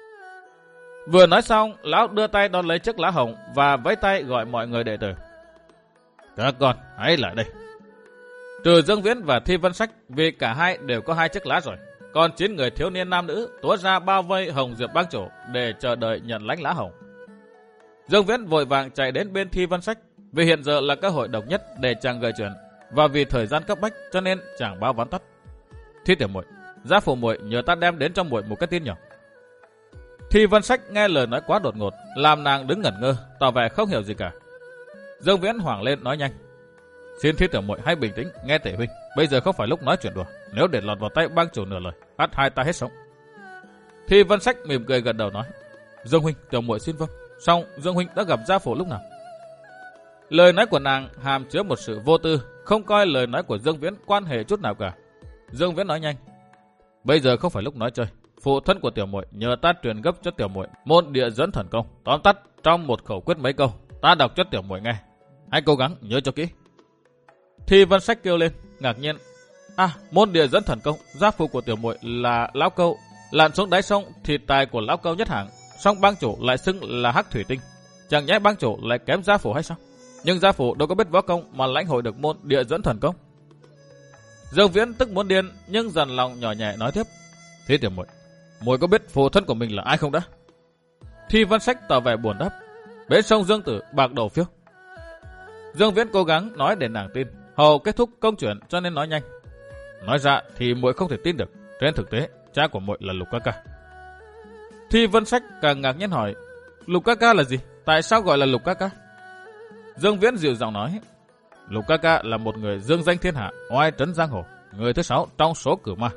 Speaker 1: Vừa nói xong, lão đưa tay đón lấy chiếc lá hồng và vẫy tay gọi mọi người đệ tử. Các con hãy lại đây. Trừ Dương Viễn và Thi Vân Sách, vì cả hai đều có hai chiếc lá rồi, còn chín người thiếu niên nam nữ túa ra bao vây Hồng Diệp bang chủ để chờ đợi nhận lãnh lá hồng. Dương Viễn vội vàng chạy đến bên Thi Vân Sách, vì hiện giờ là cơ hội độc nhất để chàng gợi chuyện, và vì thời gian cấp bách cho nên chàng báo vắn tắt. Thi tiểu muội, gia phụ muội nhờ ta đem đến cho muội một cái tin nhỏ. Thi Vân Sách nghe lời nói quá đột ngột, làm nàng đứng ngẩn ngơ, tỏ vẻ không hiểu gì cả. Dương Viễn hoảng lên nói nhanh. Xin Thi tiểu muội hãy bình tĩnh, nghe tể huynh, bây giờ không phải lúc nói chuyện đùa, nếu để lọt vào tay bang chủ nửa lời, ắt hai ta hết sống. Thi Vân Sách mỉm cười gật đầu nói. Dương huynh, tiểu muội xin vâng. Xong Dương huynh đã gặp gia phụ lúc nào? Lời nói của nàng hàm chứa một sự vô tư, không coi lời nói của Dương Viễn quan hệ chút nào cả. Dương Viễn nói nhanh. Bây giờ không phải lúc nói chơi. Phụ thân của tiểu muội nhờ ta truyền gấp cho tiểu muội môn địa dẫn thần công, tóm tắt trong một khẩu quyết mấy câu, ta đọc cho tiểu muội nghe. Hãy cố gắng nhớ cho kỹ. Thi Vân Sách kêu lên ngạc nhiên. À, môn địa dẫn thần công, gia phụ của tiểu muội là lão Câu, lặn xuống đáy sông thì tài của lão Câu nhất hạng, song bang chủ lại xưng là Hắc Thủy Tinh, chẳng nhẽ bang chủ lại kém gia phụ hay sao? Nhưng gia phụ đâu có biết võ công mà lãnh hội được môn địa dẫn thần công. Dương Viễn tức muốn điên, nhưng dằn lòng nhỏ nhẹ nói tiếp. Thế tiểu muội, muội có biết phụ thân của mình là ai không đã? Thi Vân Sách tỏ vẻ buồn đáp. Bến sông Dương Tử bạc đầu phiếu. Dương Viễn cố gắng nói để nàng tin, hầu kết thúc công chuyện cho nên nói nhanh. Nói ra thì muội không thể tin được, trên thực tế cha của muội là Lục ca ca. Thi Vân Sách càng ngạc nhiên hỏi. Lục ca ca là gì? Tại sao gọi là Lục ca ca? Dương Viễn dịu giọng nói. Lục ca ca là một người dương danh thiên hạ, oai trấn giang hồ, người thứ sáu trong số cửu ma.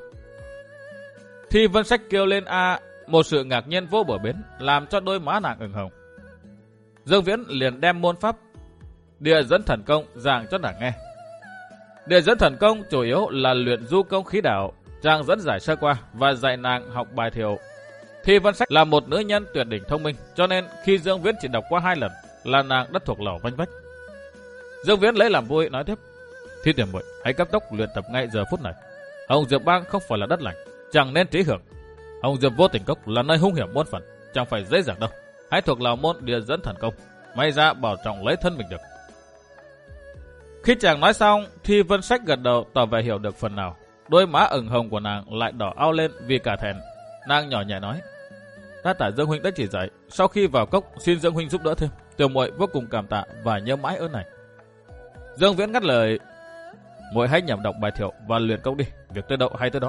Speaker 1: Thi Vân Sách kêu lên a, một sự ngạc nhiên vô bờ bến làm cho đôi má nàng ửng hồng. Dương Viễn liền đem môn pháp địa dẫn thần công giảng cho nàng nghe. Địa dẫn thần công chủ yếu là luyện du công khí đạo, chàng dẫn giải sơ qua và dạy nàng học bài thiểu. Thi Vân Sách là một nữ nhân tuyệt đỉnh thông minh, cho nên khi Dương Viễn chỉ đọc qua hai lần là nàng đã thuộc lầu vanh vách. Dương Viễn lấy làm vui nói tiếp. Thi tiểu muội hãy cấp tốc luyện tập ngay giờ phút này. Hồng Diệp bang không phải là đất lành, chẳng nên trí hưởng. Hồng Diệp Vô Tình Cốc là nơi hung hiểm muôn phần, chẳng phải dễ dàng đâu. Hãy thuộc lầu môn địa dẫn thần công, may ra bảo trọng lấy thân mình được. Khi chàng nói xong, Thi Vân Sách gật đầu tỏ vẻ hiểu được phần nào. Đôi má ửng hồng của nàng lại đỏ ao lên vì cả thẹn. Nàng nhỏ nhẹ nói: "Đa tạ Dương huynh đã chỉ dạy. Sau khi vào cốc, xin Dương huynh giúp đỡ thêm. Tiểu muội vô cùng cảm tạ và nhớ mãi ơn này." Dương Viễn ngắt lời: "Muội hãy nhẩm đọc bài thiệu và luyện công đi. Việc tới đâu hay tới đó."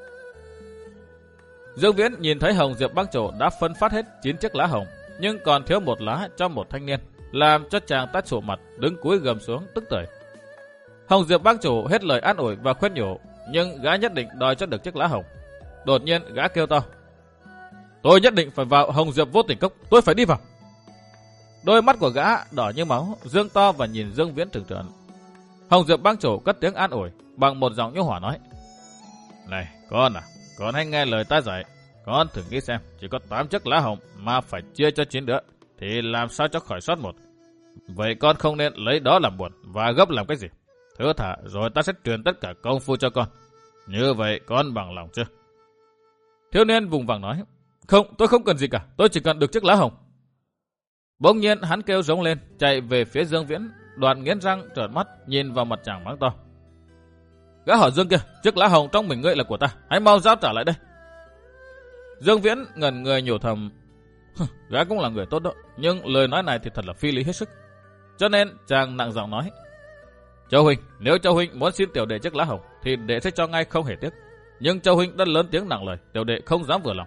Speaker 1: Dương Viễn nhìn thấy Hồng Diệp Bang Chủ đã phân phát hết chín chiếc lá hồng, nhưng còn thiếu một lá cho một thanh niên, làm cho chàng tát sụ mặt, đứng cúi gầm xuống tức tưởi. Hồng Diệp Bang Chủ hết lời an ủi và khuyên nhủ, nhưng gã nhất định đòi cho được chiếc lá hồng. Đột nhiên gã kêu to: "Tôi nhất định phải vào Hồng Diệp Vô Tình Cốc, tôi phải đi vào." Đôi mắt của gã đỏ như máu, dương to và nhìn Dương Viễn trừng trợn. Hồng Diệp Bang Chủ cất tiếng an ủi bằng một giọng nhu hòa nói: "Này con à, con hãy nghe lời ta dạy. Con thử nghĩ xem, chỉ có tám chiếc lá hồng mà phải chia cho chín đứa, thì làm sao cho khỏi sót một. Vậy con không nên lấy đó làm buồn và gấp làm cái gì. Thưa thả, rồi ta sẽ truyền tất cả công phu cho con. Như vậy con bằng lòng chưa?" Thiếu niên vùng vằng nói: "Không, tôi không cần gì cả, tôi chỉ cần được chiếc lá hồng." Bỗng nhiên hắn kêu rống lên, chạy về phía Dương Viễn, Đoạn nghiến răng trợn mắt nhìn vào mặt chàng mắng to: "Gã hỏi Dương kia, chiếc lá hồng trong mình ngươi là của ta, hãy mau giao trả lại đây." Dương Viễn ngẩn người nhủ thầm: "Gã cũng là người tốt đó, nhưng lời nói này thì thật là phi lý hết sức." Cho nên chàng nặng giọng nói: "Châu huynh, nếu Châu huynh muốn xin tiểu đệ chiếc lá hồng thì đệ sẽ cho ngay không hề tiếc. Nhưng Châu huynh đã lớn tiếng nặng lời, tiểu đệ không dám vừa lòng."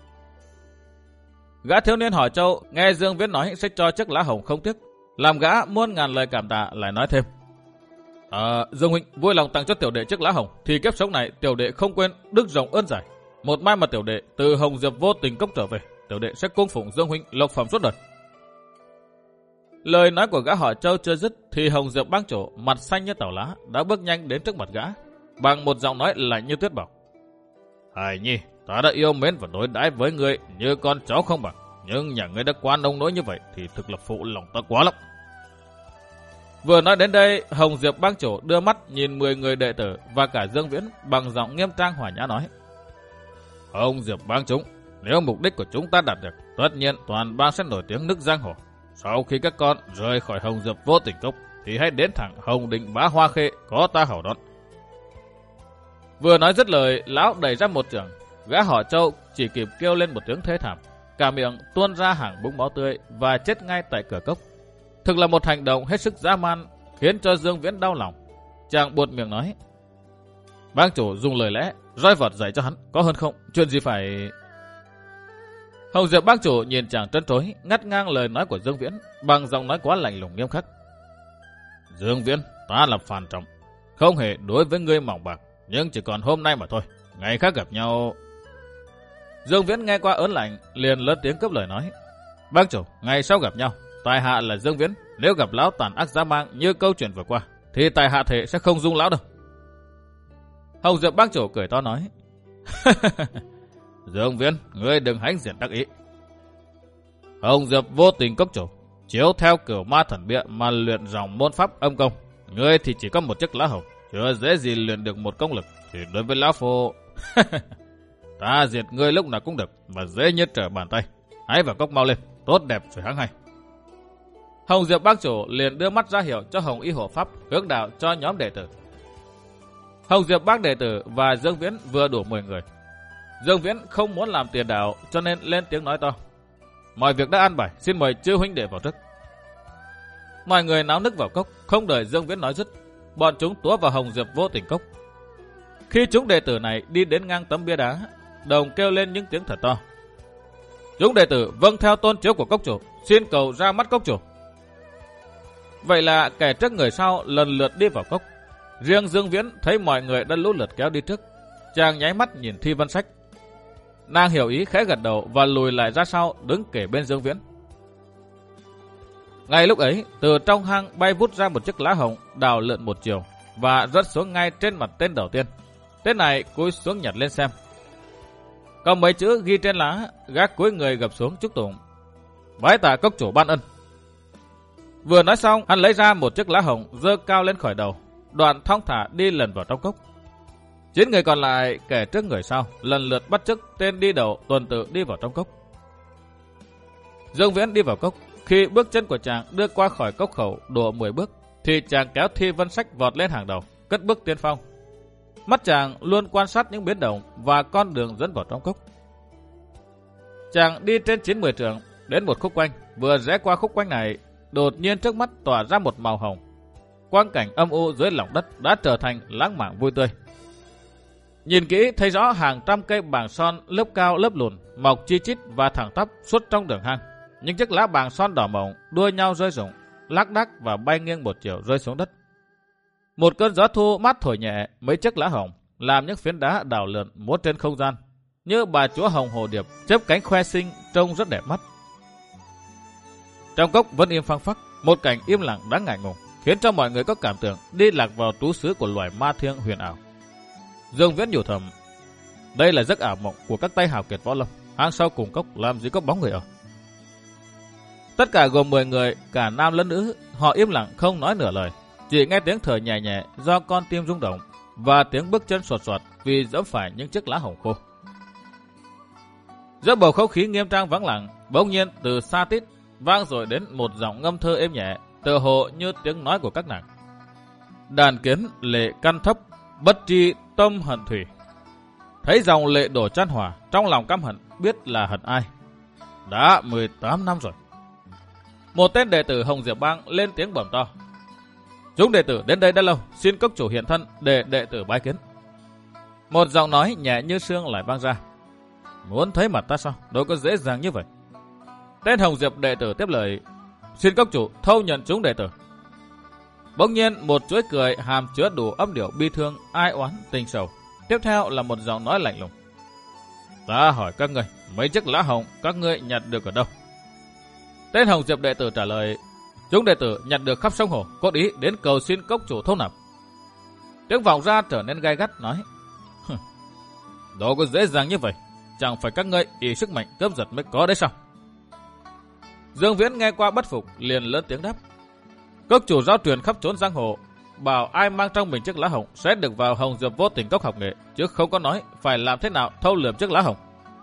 Speaker 1: Gã thiếu niên hỏi Châu, nghe Dương Viễn nói sẽ cho chiếc lá hồng không tiếc, làm gã muôn ngàn lời cảm tạ, lại nói thêm: "À, Dương huynh vui lòng tặng cho tiểu đệ chiếc lá hồng, thì kiếp sống này tiểu đệ không quên đức rộng ơn giải. Một mai mà tiểu đệ từ Hồng Diệp Vô Tình Cốc trở về, tiểu đệ sẽ cung phụng Dương huynh lộc phẩm suốt đời." Lời nói của gã hỏi Châu chưa dứt thì Hồng Diệp Bang Chủ mặt xanh như tàu lá đã bước nhanh đến trước mặt gã, bằng một giọng nói lạnh như tuyết bảo: "Hải nhi, ta đã yêu mến và đối đãi với ngươi như con cháu không bằng, nhưng nhà ngươi đã quá nông nỗi như vậy thì thực là phụ lòng ta quá lắm." Vừa nói đến đây, Hồng Diệp Bang Chủ đưa mắt nhìn mười người đệ tử và cả Dương Viễn bằng giọng nghiêm trang hòa nhã nói: "Hồng Diệp Bang chúng, nếu mục đích của chúng ta đạt được, tất nhiên toàn bang sẽ nổi tiếng nức giang hồ. Sau khi các con rời khỏi Hồng Diệp Vô Tình Cốc thì hãy đến thẳng Hồng Định Bá Hoa Khê, có ta hầu đón." Vừa nói dứt lời, lão đẩy ra một chưởng, gã họ Châu chỉ kịp kêu lên một tiếng thê thảm, cả miệng tuôn ra hàng búng máu tươi và chết ngay tại cửa cốc. Thực là một hành động hết sức dã man, khiến cho Dương Viễn đau lòng. Chàng buột miệng nói: "Bang chủ dùng lời lẽ, roi vọt dạy cho hắn, có hơn không? Chuyện gì phải..." Hồng Diệp Bang Chủ nhìn chàng trân trối, ngắt ngang lời nói của Dương Viễn bằng giọng nói quá lạnh lùng nghiêm khắc: "Dương Viễn, ta là Phan Trọng, không hề đối với ngươi mỏng bạc, nhưng chỉ còn hôm nay mà thôi, ngày khác gặp nhau..." Dương Viễn nghe qua ớn lạnh, liền lớn tiếng cướp lời nói: "Bang chủ, ngày sau gặp nhau, tài hạ là Dương Viễn, nếu gặp lão tàn ác dã man như câu chuyện vừa qua, thì tài hạ thể sẽ không dung lão đâu." Hồng Diệp Bang Chủ cười to nói: "Dương Viễn, ngươi đừng hãnh diện đắc ý. Hồng Diệp Vô Tình Cốc chủ, chiếu theo cửu ma thần bia mà luyện dòng môn pháp âm công, ngươi thì chỉ có một chiếc lá hồng, chưa dễ gì luyện được một công lực, thì đối với lão phu ta diệt ngươi lúc nào cũng được, và dễ như trở bàn tay. Hãy vào cốc mau lên, tốt đẹp rồi hăng hay." Hồng Diệp Bang Chủ liền đưa mắt ra hiệu cho Hồng Y Hộ Pháp hướng đạo cho nhóm đệ tử. Hồng Diệp Bang đệ tử và Dương Viễn vừa đủ mười người. Dương Viễn không muốn làm tiền đạo, cho nên lên tiếng nói to: "Mọi việc đã an bài, xin mời chư huynh đệ vào trước." Mọi người náo nức vào cốc, không đợi Dương Viễn nói dứt, bọn chúng túa vào Hồng Diệp Vô Tình Cốc. Khi chúng đệ tử này đi đến ngang tấm bia đá, đồng kêu lên những tiếng thật to: "Chúng đệ tử vâng theo tôn chiếu của cốc chủ, xin cầu ra mắt cốc chủ." Vậy là kẻ trước người sau lần lượt đi vào cốc. Riêng Dương Viễn thấy mọi người đã lũ lượt kéo đi trước, chàng nháy mắt nhìn Thi Vân Sách. Nàng hiểu ý khẽ gật đầu và lùi lại ra sau, đứng kề bên Dương Viễn. Ngay lúc ấy, từ trong hang bay vút ra một chiếc lá hồng đào lượn một chiều và rớt xuống ngay trên mặt tên đầu tiên. Tên này cúi xuống nhặt lên xem. Có mấy chữ ghi trên lá, gác cúi người gập xuống chúc tụng: "Bái tạ cốc chủ ban ân." Vừa nói xong, hắn lấy ra một chiếc lá hồng giơ cao lên khỏi đầu, đoạn thong thả đi lần vào trong cốc. Chín người còn lại kẻ trước người sau lần lượt bắt chước tên đi đầu tuần tự đi vào trong cốc. Dương Viễn đi vào cốc, khi bước chân của chàng đưa qua khỏi cốc khẩu độ mười bước thì chàng kéo Thi Vân Sách vọt lên hàng đầu, cất bước tiên phong. Mắt chàng luôn quan sát những biến động và con đường dẫn vào trong cốc. Chàng đi trên chín mươi trượng đến một khúc quanh, vừa rẽ qua khúc quanh này, đột nhiên trước mắt tỏa ra một màu hồng. Quang cảnh âm u dưới lòng đất đã trở thành lãng mạn vui tươi. Nhìn kỹ thấy rõ hàng trăm cây bàng son lớp cao lớp lùn, mọc chi chít và thẳng tắp suốt trong đường hang. Những chiếc lá bàng son đỏ mỏng đua nhau rơi rụng, lác đác và bay nghiêng một chiều rơi xuống đất. Một cơn gió thu mát thổi nhẹ mấy chiếc lá hồng, làm những phiến đá đảo lượn múa trên không gian, như bà chúa hồng hồ điệp chớp cánh khoe xinh, trông rất đẹp mắt. Trong cốc vẫn im phăng phắc, một cảnh im lặng đáng ngại ngùng, khiến cho mọi người có cảm tưởng đi lạc vào trú xứ của loài ma thiêng huyền ảo. Dương Viễn nhủ thầm, đây là giấc ảo mộng của các tay hào kiệt võ lâm, hang sau cùng cốc làm gì có bóng người ở. Tất cả gồm mười người, cả nam lẫn nữ, họ im lặng không nói nửa lời, chỉ nghe tiếng thở nhẹ nhẹ do con tim rung động và tiếng bước chân xoạt xoạt vì dẫm phải những chiếc lá hồng khô. Giữa bầu không khí nghiêm trang vắng lặng, bỗng nhiên từ xa tít vang rồi đến một giọng ngâm thơ êm nhẹ, tựa hồ như tiếng nói của các nàng. Đàn kiến lệ căn thấp, bất tri tâm hận thủy. Thấy dòng lệ đổ chan hòa, trong lòng căm hận biết là hận ai. Đã mười tám năm rồi. Một tên đệ tử Hồng Diệp Bang lên tiếng bẩm to. Chúng đệ tử đến đây đã lâu, xin cốc chủ hiện thân để đệ tử bái kiến. Một giọng nói nhẹ như sương lại vang ra. Muốn thấy mặt ta sao? Đâu có dễ dàng như vậy. Tên Hồng Diệp đệ tử tiếp lời. Xin cốc chủ thâu nhận chúng đệ tử. Bỗng nhiên một chuỗi cười hàm chứa đủ âm điệu bi thương, ai oán, tình sầu. Tiếp theo là một giọng nói lạnh lùng. Ta hỏi các ngươi, mấy chiếc lá hồng các ngươi nhặt được ở đâu? Tên Hồng Diệp đệ tử trả lời. Chúng đệ tử nhặt được khắp sông hồ, có ý đến cầu xin cốc chủ thâu nạp. Tiếng vọng ra trở nên gay gắt nói. Đâu có dễ dàng như vậy, chẳng phải các ngươi ý sức mạnh cướp giật mới có đấy sao? Dương Viễn nghe qua bất phục, liền lớn tiếng đáp. Cốc chủ giáo truyền khắp trốn giang hồ, bảo ai mang trong mình chiếc lá hồng sẽ được vào Hồng Diệp Vô Tình Cốc học nghệ, chứ không có nói phải làm thế nào thâu lượm chiếc lá hồng.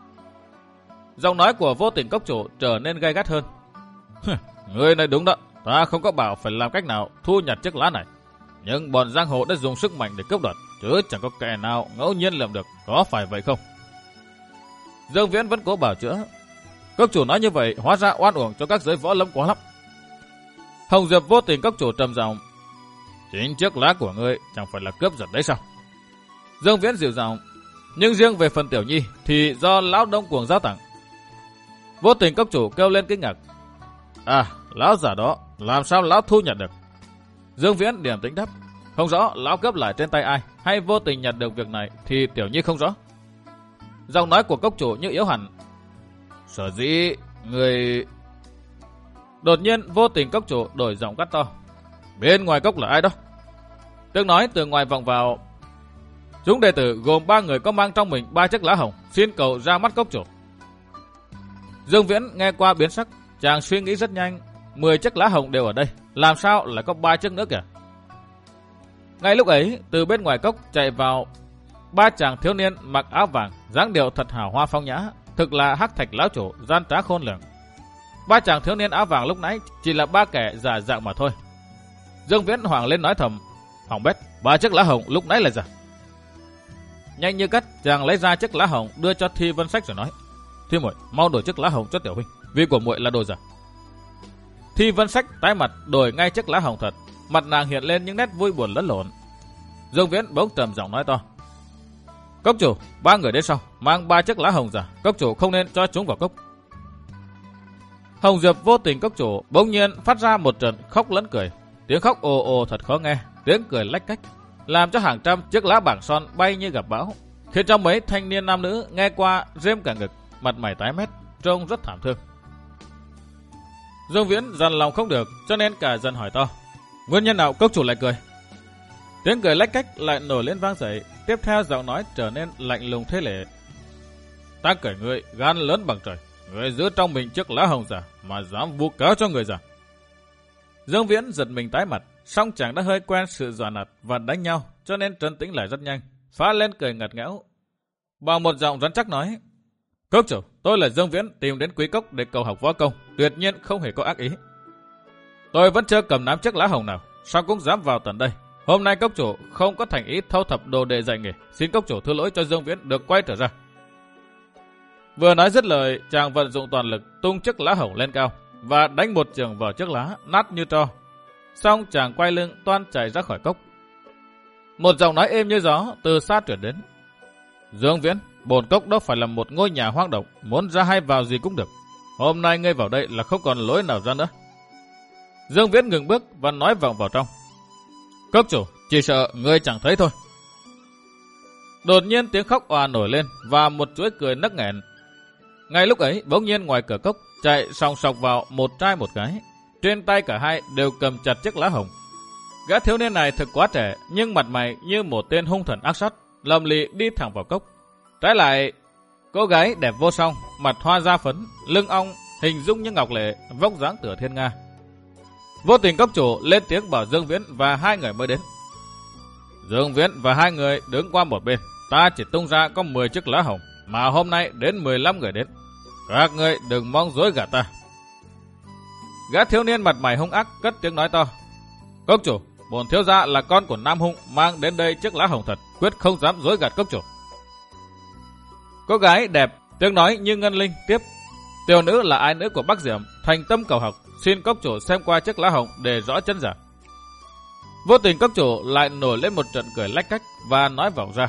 Speaker 1: Giọng nói của Vô Tình Cốc chủ trở nên gay gắt hơn. Ngươi nói đúng đó, ta không có bảo phải làm cách nào thu nhặt chiếc lá này, nhưng bọn giang hồ đã dùng sức mạnh để cướp đoạt, chứ chẳng có kẻ nào ngẫu nhiên làm được, có phải vậy không? Dương Viễn vẫn cố bảo chữa. Cốc chủ nói như vậy hóa ra oan uổng cho các giới võ lâm quá lắm. Hồng Diệp Vô Tình Cốc chủ trầm giọng. Chính chiếc lá của ngươi chẳng phải là cướp giật đấy sao? Dương Viễn dịu giọng. Nhưng riêng về phần Tiểu Nhi thì do lão Đông Cuồng giao tặng. Vô Tình Cốc chủ kêu lên kinh ngạc. À, lão giả đó, làm sao lão thu nhận được? Dương Viễn điềm tĩnh đáp. Không rõ lão cướp lại trên tay ai, hay vô tình nhận được việc này thì Tiểu Nhi không rõ. Giọng nói của cốc chủ như yếu hẳn. Sở dĩ người... Đột nhiên Vô Tình Cốc chủ đổi giọng gắt to. Bên ngoài cốc là ai đó? Tiếng nói từ ngoài vọng vào. Chúng đệ tử gồm ba người có mang trong mình ba chiếc lá hồng, xin cầu ra mắt cốc chủ. Dương Viễn nghe qua biến sắc, chàng suy nghĩ rất nhanh. Mười chiếc lá hồng đều ở đây, làm sao lại có ba chiếc nữa kìa? Ngay lúc ấy, từ bên ngoài cốc chạy vào ba chàng thiếu niên mặc áo vàng, dáng điệu thật hào hoa phong nhã, thực là Hắc Thạch lão chủ gian trá khôn lường. Ba chàng thiếu niên áo vàng lúc nãy chỉ là ba kẻ giả dạng mà thôi. Dương Viễn hoảng lên nói thầm, hỏng bét, ba chiếc lá hồng lúc nãy là giả. Nhanh như cắt, chàng lấy ra chiếc lá hồng đưa cho Thi Vân Sách rồi nói, Thi muội mau đổi chiếc lá hồng cho tiểu huynh, vì của muội là đồ giả. Thi Vân Sách tái mặt đổi ngay chiếc lá hồng thật, mặt nàng hiện lên những nét vui buồn lẫn lộn. Dương Viễn bỗng trầm giọng nói to, cốc chủ, ba người đến sau mang ba chiếc lá hồng giả, cốc chủ không nên cho chúng vào cốc. Hồng Diệp Vô Tình Cốc chủ bỗng nhiên phát ra một trận khóc lẫn cười, tiếng khóc ồ ồ thật khó nghe, tiếng cười lách cách, làm cho hàng trăm chiếc lá bảng son bay như gặp bão, khiến cho mấy thanh niên nam nữ nghe qua rêm cả ngực, mặt mày tái mét, trông rất thảm thương. Dương Viễn dằn lòng không được, cho nên cả dần hỏi to, nguyên nhân nào cốc chủ lại cười? Tiếng cười lách cách lại nổi lên vang dậy, tiếp theo giọng nói trở nên lạnh lùng thế lệ. Ta cởi ngươi gan lớn bằng trời, ngươi giữ trong mình chiếc lá hồng giả mà dám vu cáo cho người giả. Dương Viễn giật mình tái mặt, song chàng đã hơi quen sự dọa nạt và đánh nhau, cho nên trấn tĩnh lại rất nhanh, phá lên cười ngặt nghẽo. Bằng một giọng rắn chắc nói, cốc chủ, tôi là Dương Viễn tìm đến Quý Cốc để cầu học võ công, tuyệt nhiên không hề có ác ý. Tôi vẫn chưa cầm nắm chiếc lá hồng nào, sao cũng dám vào tận đây. Hôm nay cốc chủ không có thành ý thâu thập đồ đệ dạy nghề, xin cốc chủ thứ lỗi cho Dương Viễn được quay trở ra. Vừa nói dứt lời, chàng vận dụng toàn lực tung chiếc lá hồng lên cao và đánh một chưởng vào chiếc lá nát như tro. Xong chàng quay lưng toan chạy ra khỏi cốc. Một giọng nói êm như gió từ xa truyền đến. Dương Viễn, bổn cốc đó phải là một ngôi nhà hoang động, muốn ra hay vào gì cũng được. Hôm nay ngươi vào đây là không còn lối nào ra nữa. Dương Viễn ngừng bước và nói vọng vào trong. Cốc chủ, chỉ sợ ngươi chẳng thấy thôi. Đột nhiên tiếng khóc òa nổi lên và một chuỗi cười nấc nghẹn. Ngay lúc ấy, bỗng nhiên ngoài cửa cốc chạy sòng sọc vào một trai một gái. Trên tay cả hai đều cầm chặt chiếc lá hồng. Gã thiếu niên này thực quá trẻ, nhưng mặt mày như một tên hung thần ác sát, lầm lì đi thẳng vào cốc. Trái lại, cô gái đẹp vô song, mặt hoa da phấn, lưng ong, hình dung như ngọc lệ, vóc dáng tựa thiên nga. Vô tình cốc chủ lên tiếng bảo Dương Viễn và hai người mới đến. Dương Viễn và hai người đứng qua một bên, ta chỉ tung ra có mười chiếc lá hồng, mà hôm nay đến mười lăm người đến. Các ngươi đừng mong dối gạt ta. Gã thiếu niên mặt mày hung ác cất tiếng nói to. Cốc chủ, bổn thiếu gia là con của Nam Hung, mang đến đây chiếc lá hồng thật, quyết không dám dối gạt cốc chủ. Cô gái đẹp, tiếng nói như ngân linh tiếp. Tiểu nữ là ái nữ của Bắc Diệm, thành tâm cầu học, xin cốc chủ xem qua chiếc lá hồng để rõ chân giả. Vô tình cốc chủ lại nổi lên một trận cười lách cách và nói vọng ra.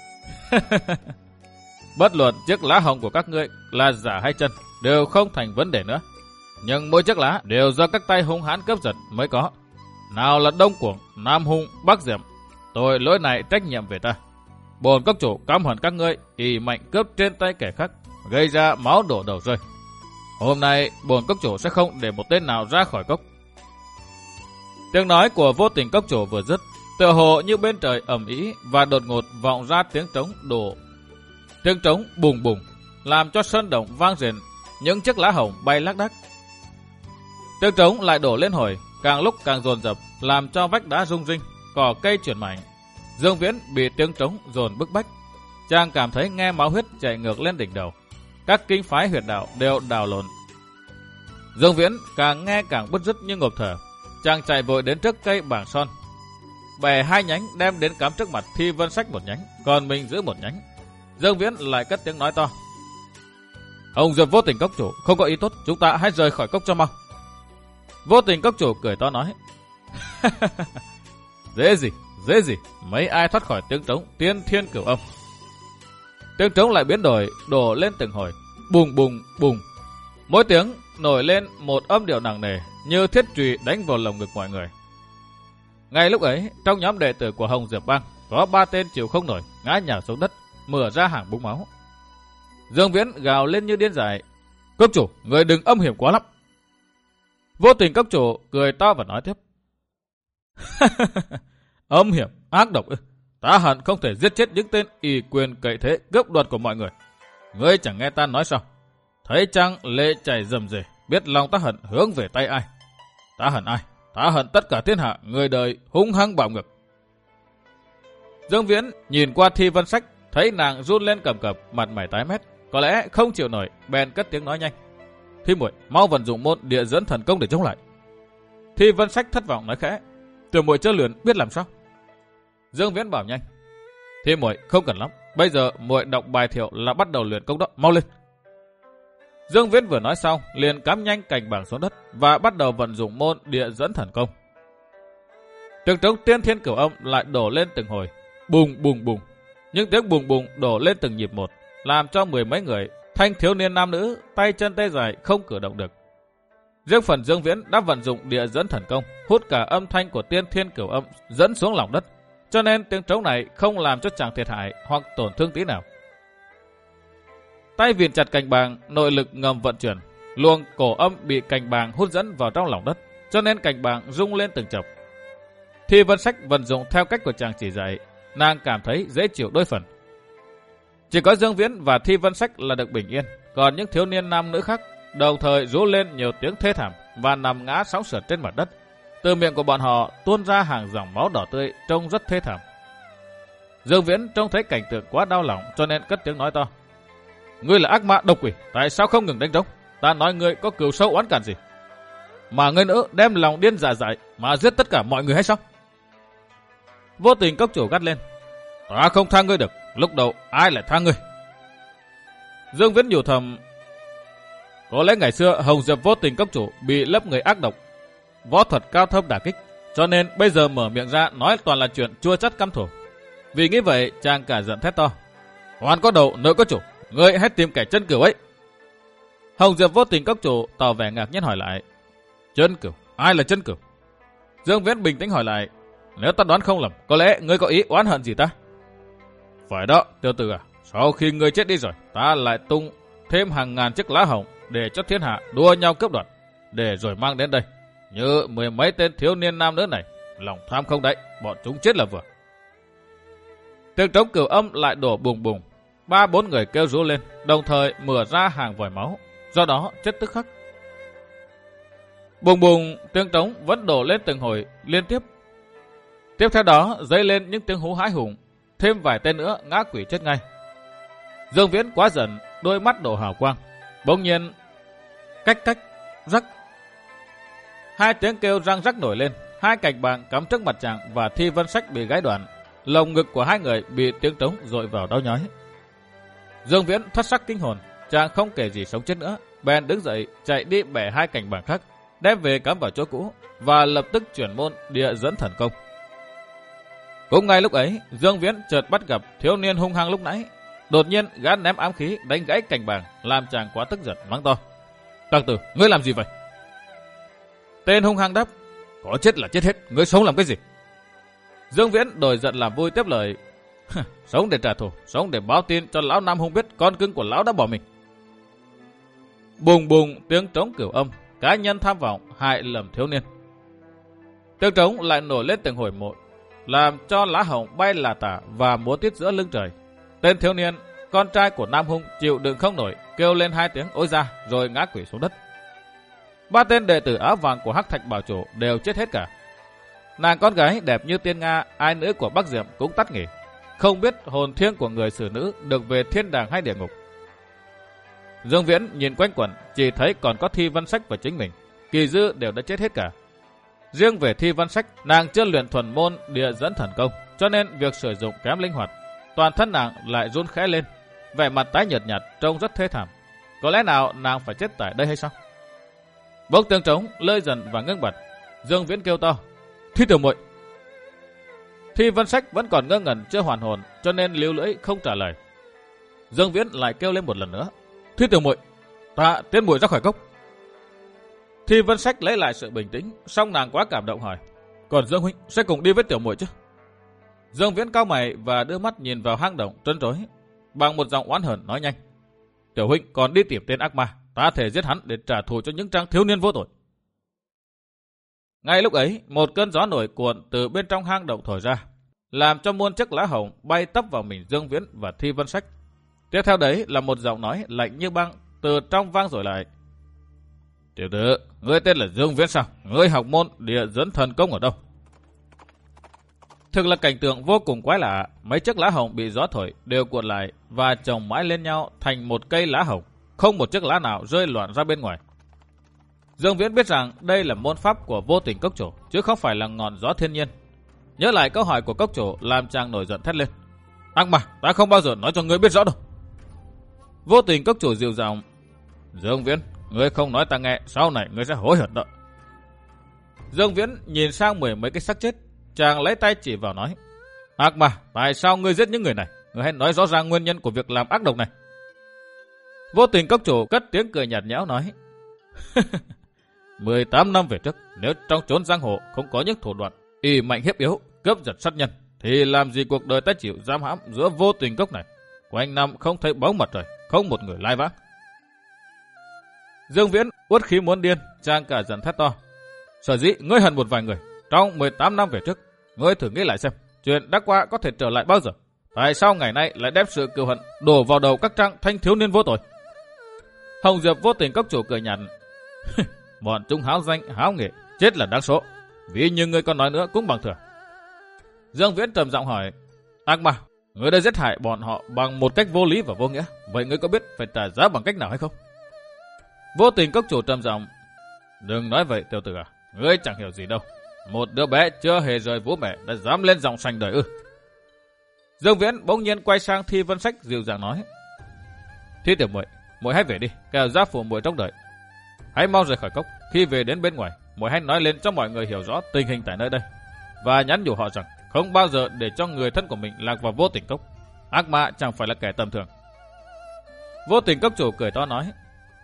Speaker 1: Bất luận chiếc lá hồng của các ngươi là giả hay chân đều không thành vấn đề nữa. Nhưng mỗi chiếc lá đều do các tay hung hãn cướp giật mới có. Nào là Đông Cuồng, Nam Hung, Bắc Diệm, tôi lỗi này trách nhiệm về ta. Bổn cốc chủ căm hận các ngươi ỷ mạnh cướp trên tay kẻ khác, gây ra máu đổ đầu rơi. Hôm nay bổn cốc chủ sẽ không để một tên nào ra khỏi cốc. Tiếng nói của vô tình cốc chủ vừa dứt, tựa hồ như bên trời ầm ĩ và đột ngột vọng ra tiếng trống đổ. Tiếng trống bùng bùng làm cho sơn động vang rền, những chiếc lá hồng bay lác đác. Tiếng trống lại đổ lên hồi, càng lúc càng dồn dập, làm cho vách đá rung rinh, cỏ cây chuyển mạnh. Dương Viễn bị tiếng trống dồn bức bách, chàng cảm thấy nghe máu huyết chảy ngược lên đỉnh đầu. Các kinh phái huyệt đạo đều đảo lộn. Dương Viễn càng nghe càng bứt rứt như ngộp thở. Chàng chạy vội đến trước cây bảng son, bẻ hai nhánh đem đến cắm trước mặt Thi Vân Sách một nhánh, còn mình giữ một nhánh. Dương Viễn lại cất tiếng nói to. Ông Diệp vô tình cốc chủ không có ý tốt, chúng ta hãy rời khỏi cốc cho mau. Vô tình cốc chủ cười to nói. Dễ gì, dễ gì, mấy ai thoát khỏi tiếng trống tiên thiên cửu âm. Tiếng trống lại biến đổi, đổ lên từng hồi, bùng bùng bùng. Mỗi tiếng nổi lên một âm điệu nặng nề, như thiết chùy đánh vào lồng ngực mọi người. Ngay lúc ấy, trong nhóm đệ tử của Hồng Diệp Bang, có ba tên chịu không nổi, ngã nhào xuống đất, mửa ra hàng búng máu. Dương Viễn gào lên như điên dại. Cốc chủ, người đừng âm hiểm quá lắm. Vô tình cốc chủ cười to và nói tiếp. Âm hiểm, ác độc ư? Ta hận không thể giết chết những tên ỷ quyền cậy thế cướp đoạt của mọi người. Ngươi chẳng nghe ta nói sao? Thấy chăng lệ chảy rầm rề, biết lòng ta hận hướng về tay ai? Ta hận ai? Ta hận tất cả thiên hạ, người đời hung hăng bạo ngược. Dương Viễn nhìn qua Thi Vân Sách, thấy nàng run lên cầm cập, mặt mày tái mét, có lẽ không chịu nổi, bèn cất tiếng nói nhanh. Thi muội, mau vận dụng môn địa dẫn thần công để chống lại. Thi Vân Sách thất vọng nói khẽ. Tiểu muội chưa luyện biết làm sao? Dương Viễn bảo nhanh. Thi muội không cần lắm, bây giờ muội đọc bài thiệu là bắt đầu luyện công đó, mau lên. Dương Viễn vừa nói xong, liền cắm nhanh cành bảng xuống đất và bắt đầu vận dụng môn địa dẫn thần công. Tiếng trống tiên thiên cửu âm lại đổ lên từng hồi, bùng bùng bùng. Những tiếng bùng bùng đổ lên từng nhịp một, làm cho mười mấy người, thanh thiếu niên nam nữ, tay chân tê dại không cử động được. Riêng phần Dương Viễn đã vận dụng địa dẫn thần công, hút cả âm thanh của tiên thiên cửu âm dẫn xuống lòng đất, cho nên tiếng trống này không làm cho chàng thiệt hại hoặc tổn thương tí nào. Tay vịn chặt cành bàng, nội lực ngầm vận chuyển, luồng cổ âm bị cành bàng hút dẫn vào trong lòng đất, cho nên cành bàng rung lên từng chập. Thi Vân Sách vận dụng theo cách của chàng chỉ dạy, nàng cảm thấy dễ chịu đôi phần. Chỉ có Dương Viễn và Thi Vân Sách là được bình yên, còn những thiếu niên nam nữ khác đồng thời rú lên nhiều tiếng thê thảm và nằm ngã sóng sượt trên mặt đất. Từ miệng của bọn họ tuôn ra hàng dòng máu đỏ tươi, trông rất thê thảm. Dương Viễn trông thấy cảnh tượng quá đau lòng, cho nên cất tiếng nói to. Ngươi là ác ma độc quỷ, tại sao không ngừng đánh trống? Ta nói ngươi có cừu sâu oán cản gì? mà ngươi nữ đem lòng điên dạ dại mà giết tất cả mọi người hay sao? Vô Tình cốc chủ gắt lên. Ta không tha ngươi được, lúc đầu ai lại tha ngươi? Dương Viễn nhủ thầm. Có lẽ ngày xưa Hồng Diệp Vô Tình cốc chủ bị lớp người ác độc, võ thuật cao thâm đả kích, cho nên bây giờ mở miệng ra nói toàn là chuyện chua chát căm thù. Vì nghĩ vậy, chàng cả giận thét to. Hoàn có đầu, nội có chủ, ngươi hãy tìm kẻ chân cửu ấy. Hồng Diệp Vô Tình cốc chủ tỏ vẻ ngạc nhiên hỏi lại. Chân cửu? Ai là chân cửu? Dương Viễn bình tĩnh hỏi lại. Nếu ta đoán không lầm, có lẽ ngươi có ý oán hận gì ta? Phải đó, tiểu tử à. Sau khi ngươi chết đi rồi, ta lại tung thêm hàng ngàn chiếc lá hồng để cho thiên hạ đua nhau cướp đoạt, để rồi mang đến đây. Như mười mấy tên thiếu niên nam nữ này, lòng tham không đậy, bọn chúng chết là vừa. Tiếng trống cửu âm lại đổ bùng bùng. Ba bốn người kêu rú lên, đồng thời mửa ra hàng vòi máu, do đó chết tức khắc. Bùng bùng, tiếng trống vẫn đổ lên từng hồi liên tiếp. Tiếp theo đó dấy lên những tiếng hú hãi hùng, thêm vài tên nữa ngã quỷ chết ngay. Dương Viễn quá giận, đôi mắt đổ hào quang. Bỗng nhiên, cách cách, rắc. Hai tiếng kêu răng rắc nổi lên, hai cành bàng cắm trước mặt chàng và Thi Vân Sách bị gãy đoạn. Lồng ngực của hai người bị tiếng trống dội vào đau nhói. Dương Viễn thất sắc kinh hồn, chàng không kể gì sống chết nữa, bèn đứng dậy chạy đi bẻ hai cành bàng khác, đem về cắm vào chỗ cũ và lập tức chuyển môn địa dẫn thần công. Cũng ngay lúc ấy, Dương Viễn chợt bắt gặp thiếu niên hung hăng lúc nãy. Đột nhiên gã ném ám khí đánh gãy cành bàng, làm chàng quá tức giận mắng to. Tăng tử, ngươi làm gì vậy? Tên hung hăng đáp. Có chết là chết hết, ngươi sống làm cái gì? Dương Viễn đổi giận làm vui tiếp lời. Sống để trả thù, sống để báo tin cho lão Nam Hung biết con cưng của lão đã bỏ mình. Bùng bùng tiếng trống cửu âm, cá nhân tham vọng hại lầm thiếu niên. Tiếng trống lại nổi lên từng hồi một, làm cho lá hồng bay là tả và múa tít giữa lưng trời. Tên thiếu niên, con trai của Nam Hung chịu đựng không nổi, kêu lên hai tiếng ối ra rồi ngã quỵ xuống đất. Ba tên đệ tử áo vàng của Hắc Thạch Bảo Chủ đều chết hết cả. Nàng con gái đẹp như tiên Nga, ai nữ của Bắc Diệm cũng tắt nghỉ. Không biết hồn thiêng của người xử nữ được về thiên đàng hay địa ngục. Dương Viễn nhìn quanh quẩn, chỉ thấy còn có Thi Vân Sách và chính mình. Kỳ dư đều đã chết hết cả. Riêng về Thi Vân Sách, nàng chưa luyện thuần môn địa dẫn thần công, cho nên việc sử dụng kém linh hoạt. Toàn thân nàng lại run khẽ lên, vẻ mặt tái nhợt nhạt trông rất thê thảm. Có lẽ nào nàng phải chết tại đây hay sao? Bỗng tiếng trống lơi dần và ngưng bặt. Dương Viễn kêu to. Thi tiểu muội. Thi Vân Sách vẫn còn ngơ ngẩn chưa hoàn hồn, cho nên líu lưỡi không trả lời. Dương Viễn lại kêu lên một lần nữa. Thi tiểu muội, ta tiễn muội ra khỏi cốc. Thi Vân Sách lấy lại sự bình tĩnh, song nàng quá cảm động hỏi. Còn Dương huynh sẽ cùng đi với tiểu muội chứ? Dương Viễn cau mày và đưa mắt nhìn vào hang động trấn trối, bằng một giọng oán hờn nói nhanh. Tiểu huynh còn đi tìm tên ác ma, ta thể giết hắn để trả thù cho những trang thiếu niên vô tội. Ngay lúc ấy, một cơn gió nổi cuộn từ bên trong hang động thổi ra, làm cho muôn chiếc lá hồng bay tấp vào mình Dương Viễn và Thi Vân Sách. Tiếp theo đấy là một giọng nói lạnh như băng từ trong vang rồi lại. Tiểu tử, ngươi tên là Dương Viễn sao? Ngươi học môn địa dẫn thần công ở đâu? Thực là cảnh tượng vô cùng quái lạ. Mấy chiếc lá hồng bị gió thổi đều cuộn lại và chồng mãi lên nhau thành một cây lá hồng, không một chiếc lá nào rơi loạn ra bên ngoài. Dương Viễn biết rằng đây là môn pháp của Vô Tình cốc chủ, chứ không phải là ngọn gió thiên nhiên. Nhớ lại câu hỏi của cốc chủ làm chàng nổi giận thét lên. Ác mà, ta không bao giờ nói cho ngươi biết rõ đâu. Vô Tình cốc chủ dịu giọng. Dương Viễn, ngươi không nói ta nghe, sau này ngươi sẽ hối hận đó. Dương Viễn nhìn sang mười mấy cái xác chết, chàng lấy tay chỉ vào nói. Ác mà, tại sao ngươi giết những người này? Ngươi hãy nói rõ ràng nguyên nhân của việc làm ác độc này. Vô Tình cốc chủ cất tiếng cười nhạt nhẽo nói. mười tám năm về trước, nếu trong chốn giang hồ không có những thủ đoạn ỷ mạnh hiếp yếu, cướp giật sát nhân, thì làm gì cuộc đời ta chịu giam hãm giữa Vô Tình cốc này? Quanh năm không thấy bóng mặt trời, không một người lai vãng. Dương Viễn uất khí muốn điên, chàng cả giận thét to. Sở dĩ ngươi hận một vài người trong mười tám năm về trước, ngươi thử nghĩ lại xem, chuyện đã qua có thể trở lại bao giờ? Tại sao ngày nay lại đem sự cừu hận đổ vào đầu các trang thanh thiếu niên vô tội? Hồng Diệp Vô Tình cốc chủ cười nhạt. Bọn chúng háo danh háo nghệ, chết là đáng số. Vì như ngươi còn nói nữa cũng bằng thừa. Dương Viễn trầm giọng hỏi. Ác ma, ngươi đã giết hại bọn họ bằng một cách vô lý và vô nghĩa, vậy ngươi có biết phải trả giá bằng cách nào hay không? Vô Tình cốc chủ trầm giọng. Đừng nói vậy tiểu tử à, ngươi chẳng hiểu gì đâu. Một đứa bé chưa hề rời bố mẹ đã dám lên giọng sành đời ư? Dương Viễn bỗng nhiên quay sang Thi Vân Sách dịu dàng nói: Thi tiểu muội, muội hãy về đi, kẻo gia phụ muội trông đợi. Hãy mau rời khỏi cốc, khi về đến bên ngoài, muội hãy nói lên cho mọi người hiểu rõ tình hình tại nơi đây và nhắn nhủ họ rằng không bao giờ để cho người thân của mình lạc vào Vô Tình Cốc. Ác ma chẳng phải là kẻ tầm thường. Vô Tình Cốc chủ cười to nói: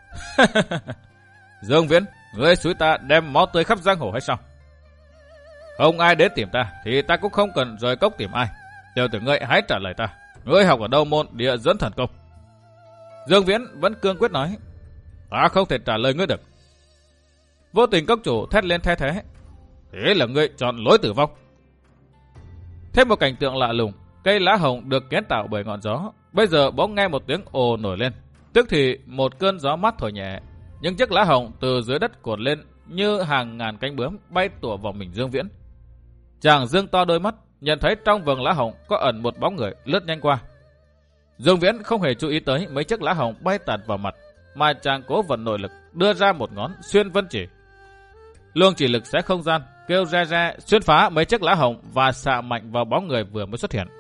Speaker 1: Dương Viễn, ngươi xúi ta đem máu tươi khắp giang hồ hay sao? Không ai đến tìm ta thì ta cũng không cần rời cốc tìm ai. Tiểu tử ngươi hãy trả lời ta, ngươi học ở đâu môn địa dẫn thần công? Dương Viễn vẫn cương quyết nói: Ta không thể trả lời ngươi được. Vô Tình Cốc chủ thét lên the thế: Thế là ngươi chọn lối tử vong. Thêm một cảnh tượng lạ lùng, cây lá hồng được kiến tạo bởi ngọn gió, bây giờ bỗng nghe một tiếng ồ nổi lên. Tức thì một cơn gió mát thổi nhẹ, những chiếc lá hồng từ dưới đất cuộn lên như hàng ngàn cánh bướm bay tủa vào mình Dương Viễn. Chàng dương to đôi mắt, nhận thấy trong vầng lá hồng có ẩn một bóng người lướt nhanh qua. Dương Viễn không hề chú ý tới mấy chiếc lá hồng bay tạt vào mặt, mà chàng cố vận nội lực đưa ra một ngón xuyên vân chỉ. Luồng chỉ lực xé không gian, kêu re re xuyên phá mấy chiếc lá hồng và xạ mạnh vào bóng người vừa mới xuất hiện.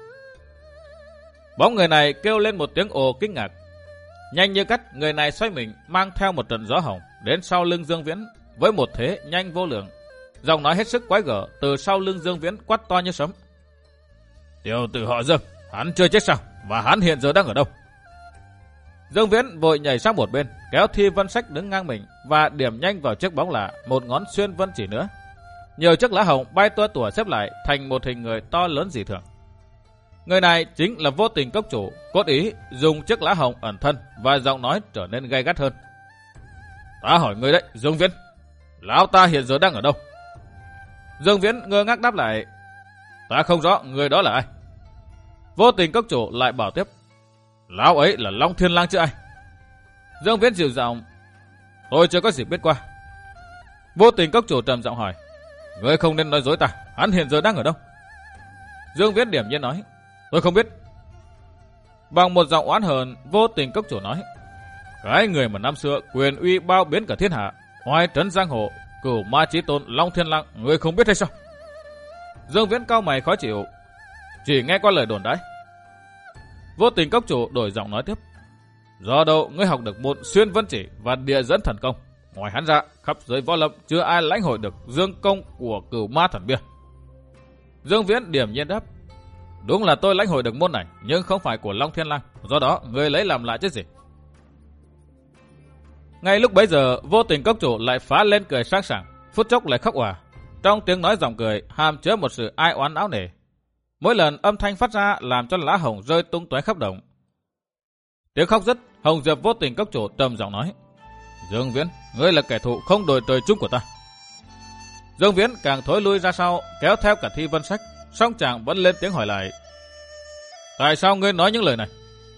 Speaker 1: Bóng người này kêu lên một tiếng ồ kinh ngạc. Nhanh như cắt, người này xoay mình mang theo một trận gió hồng đến sau lưng Dương Viễn với một thế nhanh vô lượng. Giọng nói hết sức quái gở từ sau lưng Dương Viễn quát to như sấm: Tiểu tử họ Dương, hắn chưa chết sao? Và hắn hiện giờ đang ở đâu? Dương Viễn vội nhảy sang một bên, kéo Thi Vân Sách đứng ngang mình và điểm nhanh vào chiếc bóng lạ một ngón xuyên vân chỉ nữa. Nhiều chiếc lá hồng bay tua tủa xếp lại thành một hình người to lớn dị thường. Người này chính là Vô Tình Cốc chủ, cốt ý dùng chiếc lá hồng ẩn thân và giọng nói trở nên gay gắt hơn. Ta hỏi ngươi đấy, Dương Viễn, lão ta hiện giờ đang ở đâu? Dương Viễn ngơ ngác đáp lại: Ta không rõ người đó là ai. Vô Tình Cốc chủ lại bảo tiếp: Lão ấy là Long Thiên Lang chứ ai. Dương Viễn dịu giọng: Tôi chưa có dịp biết qua. Vô Tình Cốc chủ trầm giọng hỏi: Ngươi không nên nói dối ta, hắn hiện giờ đang ở đâu? Dương Viễn điểm nhiên nói: Tôi không biết. Bằng một giọng oán hờn, Vô Tình Cốc chủ nói: Cái người mà năm xưa quyền uy bao biến cả thiên hạ, oai trấn giang hồ, cửu ma chí tôn Long Thiên Lang, ngươi không biết hay sao? Dương Viễn cau mày khó chịu: Chỉ nghe qua lời đồn đãi. Vô Tình Cốc chủ đổi giọng nói tiếp: Do đâu ngươi học được môn xuyên vân chỉ và địa dẫn thần công? Ngoài hắn ra, khắp giới võ lâm chưa ai lãnh hội được dương công của cửu ma thần bia. Dương Viễn điểm nhiên đáp: Đúng là tôi lãnh hội được môn này, nhưng không phải của Long Thiên Lang, do đó ngươi lấy làm lạ chứ gì. Ngay lúc bấy giờ, Vô Tình Cốc chủ lại phá lên cười sang sảng, phút chốc lại khóc òa. Trong tiếng nói giọng cười hàm chứa một sự ai oán não nề. Mỗi lần âm thanh phát ra làm cho lá hồng rơi tung tóe khắp đồng. Tiếng khóc dứt, Hồng Diệp Vô Tình Cốc chủ trầm giọng nói: Dương Viễn, ngươi là kẻ thù không đội trời chung của ta. Dương Viễn càng thối lui ra sau, kéo theo cả Thi Vân Sách, song chàng vẫn lên tiếng hỏi lại: Tại sao ngươi nói những lời này?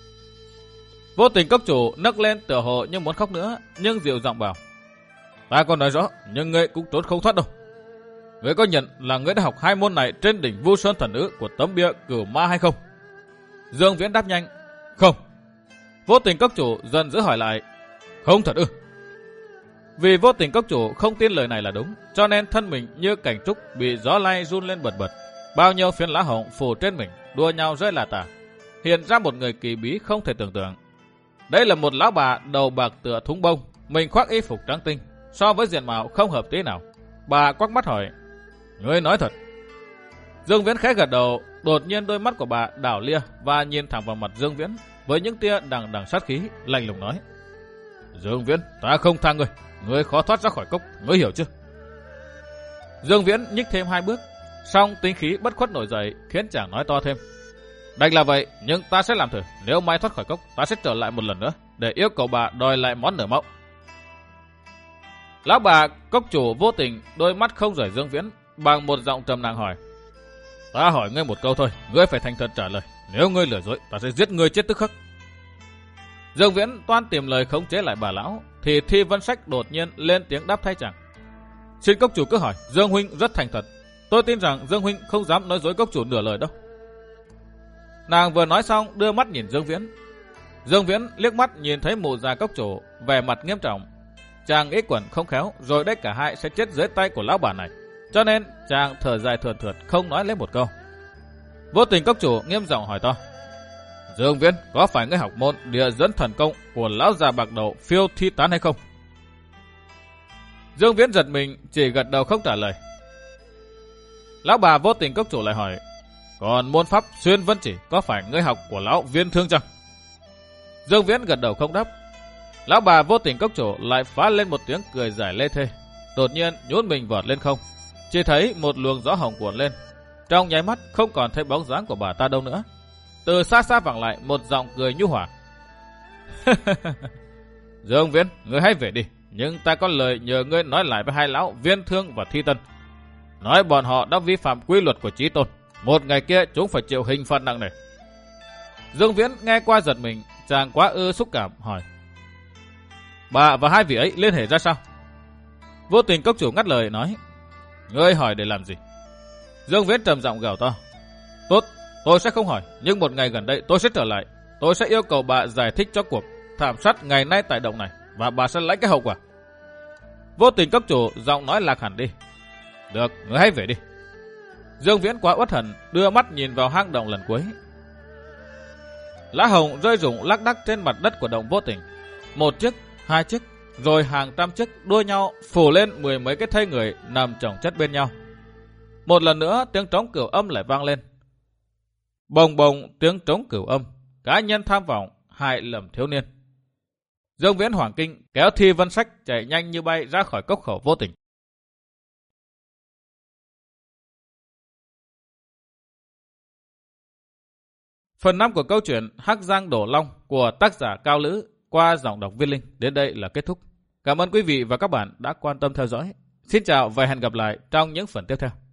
Speaker 1: Vô Tình Cốc chủ nấc lên tựa hồ như muốn khóc nữa, nhưng dịu giọng bảo: Ta còn nói rõ, nhưng ngươi cũng trốn không thoát đâu. Ngươi có nhận là ngươi đã học hai môn này trên đỉnh Vu Sơn Thần Nữ của tấm bia cửu ma hay không? Dương Viễn đáp nhanh: Không. Vô Tình Cốc chủ dần dữ hỏi lại: Không thật ư? Vì Vô Tình Cốc chủ không tin lời này là đúng, cho nên thân mình như cành trúc bị gió lay run lên bật bật. Bao nhiêu phiến lá hồng phủ trên mình đua nhau rơi lả tả, hiện ra một người kỳ bí không thể tưởng tượng. Đây là một lão bà đầu bạc tựa thúng bông, mình khoác y phục trắng tinh, so với diện mạo không hợp tí nào. Bà quắc mắt hỏi: Ngươi nói thật? Dương Viễn khẽ gật đầu. Đột nhiên đôi mắt của bà đảo lia và nhìn thẳng vào mặt Dương Viễn với những tia đằng đằng sát khí, lạnh lùng nói: Dương Viễn, ta không tha ngươi, ngươi khó thoát ra khỏi cốc, ngươi hiểu chưa? Dương Viễn nhích thêm hai bước, song tính khí bất khuất nổi dậy khiến chàng nói to thêm: Đành là vậy, nhưng ta sẽ làm thử. Nếu mai thoát khỏi cốc, ta sẽ trở lại một lần nữa để yêu cầu bà đòi lại món nở mộng. Lão bà cốc chủ Vô Tình đôi mắt không rời Dương Viễn, bằng một giọng trầm nặng hỏi: Ta hỏi ngươi một câu thôi, ngươi phải thành thật trả lời. Nếu ngươi lừa dối, ta sẽ giết ngươi chết tức khắc. Dương Viễn toan tìm lời khống chế lại bà lão, thì Thi Vân Sách đột nhiên lên tiếng đáp thay chàng: Xin cốc chủ cứ hỏi, Dương huynh rất thành thật. Tôi tin rằng Dương huynh không dám nói dối cốc chủ nửa lời đâu. Nàng vừa nói xong đưa mắt nhìn Dương Viễn. Dương Viễn liếc mắt nhìn thấy mụ già cốc chủ, vẻ mặt nghiêm trọng. chàng nghĩ quẩn không khéo, rồi đây cả hai sẽ chết dưới tay của lão bà này. Cho nên chàng thở dài thườn thượt không nói lấy một câu. Vô Tình cốc chủ nghiêm giọng hỏi to: Dương Viễn, có phải ngươi học môn địa dẫn thần công của lão già bạc đầu Phiêu Thi Tán hay không? Dương Viễn giật mình, chỉ gật đầu không trả lời. Lão bà Vô Tình cốc chủ lại hỏi: Còn môn pháp xuyên vân chỉ có phải ngươi học của lão Viên Thương chăng? Dương Viễn gật đầu không đáp. Lão bà Vô Tình cốc chủ lại phá lên một tiếng cười giải lê thê, đột nhiên nhún mình vọt lên không. Chỉ thấy một luồng gió hồng cuồn lên, trong nháy mắt không còn thấy bóng dáng của bà ta đâu nữa. Từ xa xa vẳng lại một giọng cười nhu hòa: Dương Viễn, ngươi hãy về đi, nhưng ta có lời nhờ ngươi nói lại với hai lão Viên Thương và Thi Tân. Nói bọn họ đã vi phạm quy luật của Chí Tôn, một ngày kia chúng phải chịu hình phạt nặng nề. Dương Viễn nghe qua giật mình, chàng quá ư xúc cảm hỏi: Bà và hai vị ấy liên hệ ra sao? Vô Tình cốc chủ ngắt lời nói: Ngươi hỏi để làm gì? Dương Viễn trầm giọng gào to: Tốt, tôi sẽ không hỏi, nhưng một ngày gần đây tôi sẽ trở lại. Tôi sẽ yêu cầu bà giải thích cho cuộc thảm sát ngày nay tại động này, và bà sẽ lấy cái hậu quả. Vô Tình cốc chủ giọng nói lạc hẳn đi: Được, ngươi hãy về đi. Dương Viễn quá uất hận, đưa mắt nhìn vào hang động lần cuối. Lá hồng rơi rụng lác đác trên mặt đất của động Vô Tình. Một chiếc, hai chiếc, rồi hàng trăm chiếc đua nhau phủ lên mười mấy cái thây người nằm chồng chất bên nhau. Một lần nữa tiếng trống cửu âm lại vang lên. Bồng bồng tiếng trống cửu âm, cá nhân tham vọng, hại lầm thiếu niên. Dương Viễn hoảng kinh, kéo Thi Vân Sách chạy nhanh như bay ra khỏi cốc khẩu Vô Tình. Phần năm của câu chuyện Hắc Giang Đổ Long của tác giả Cao Lữ qua giọng đọc Viên Linh đến đây là kết thúc. Cảm ơn quý vị và các bạn đã quan tâm theo dõi. Xin chào và hẹn gặp lại trong những phần tiếp theo.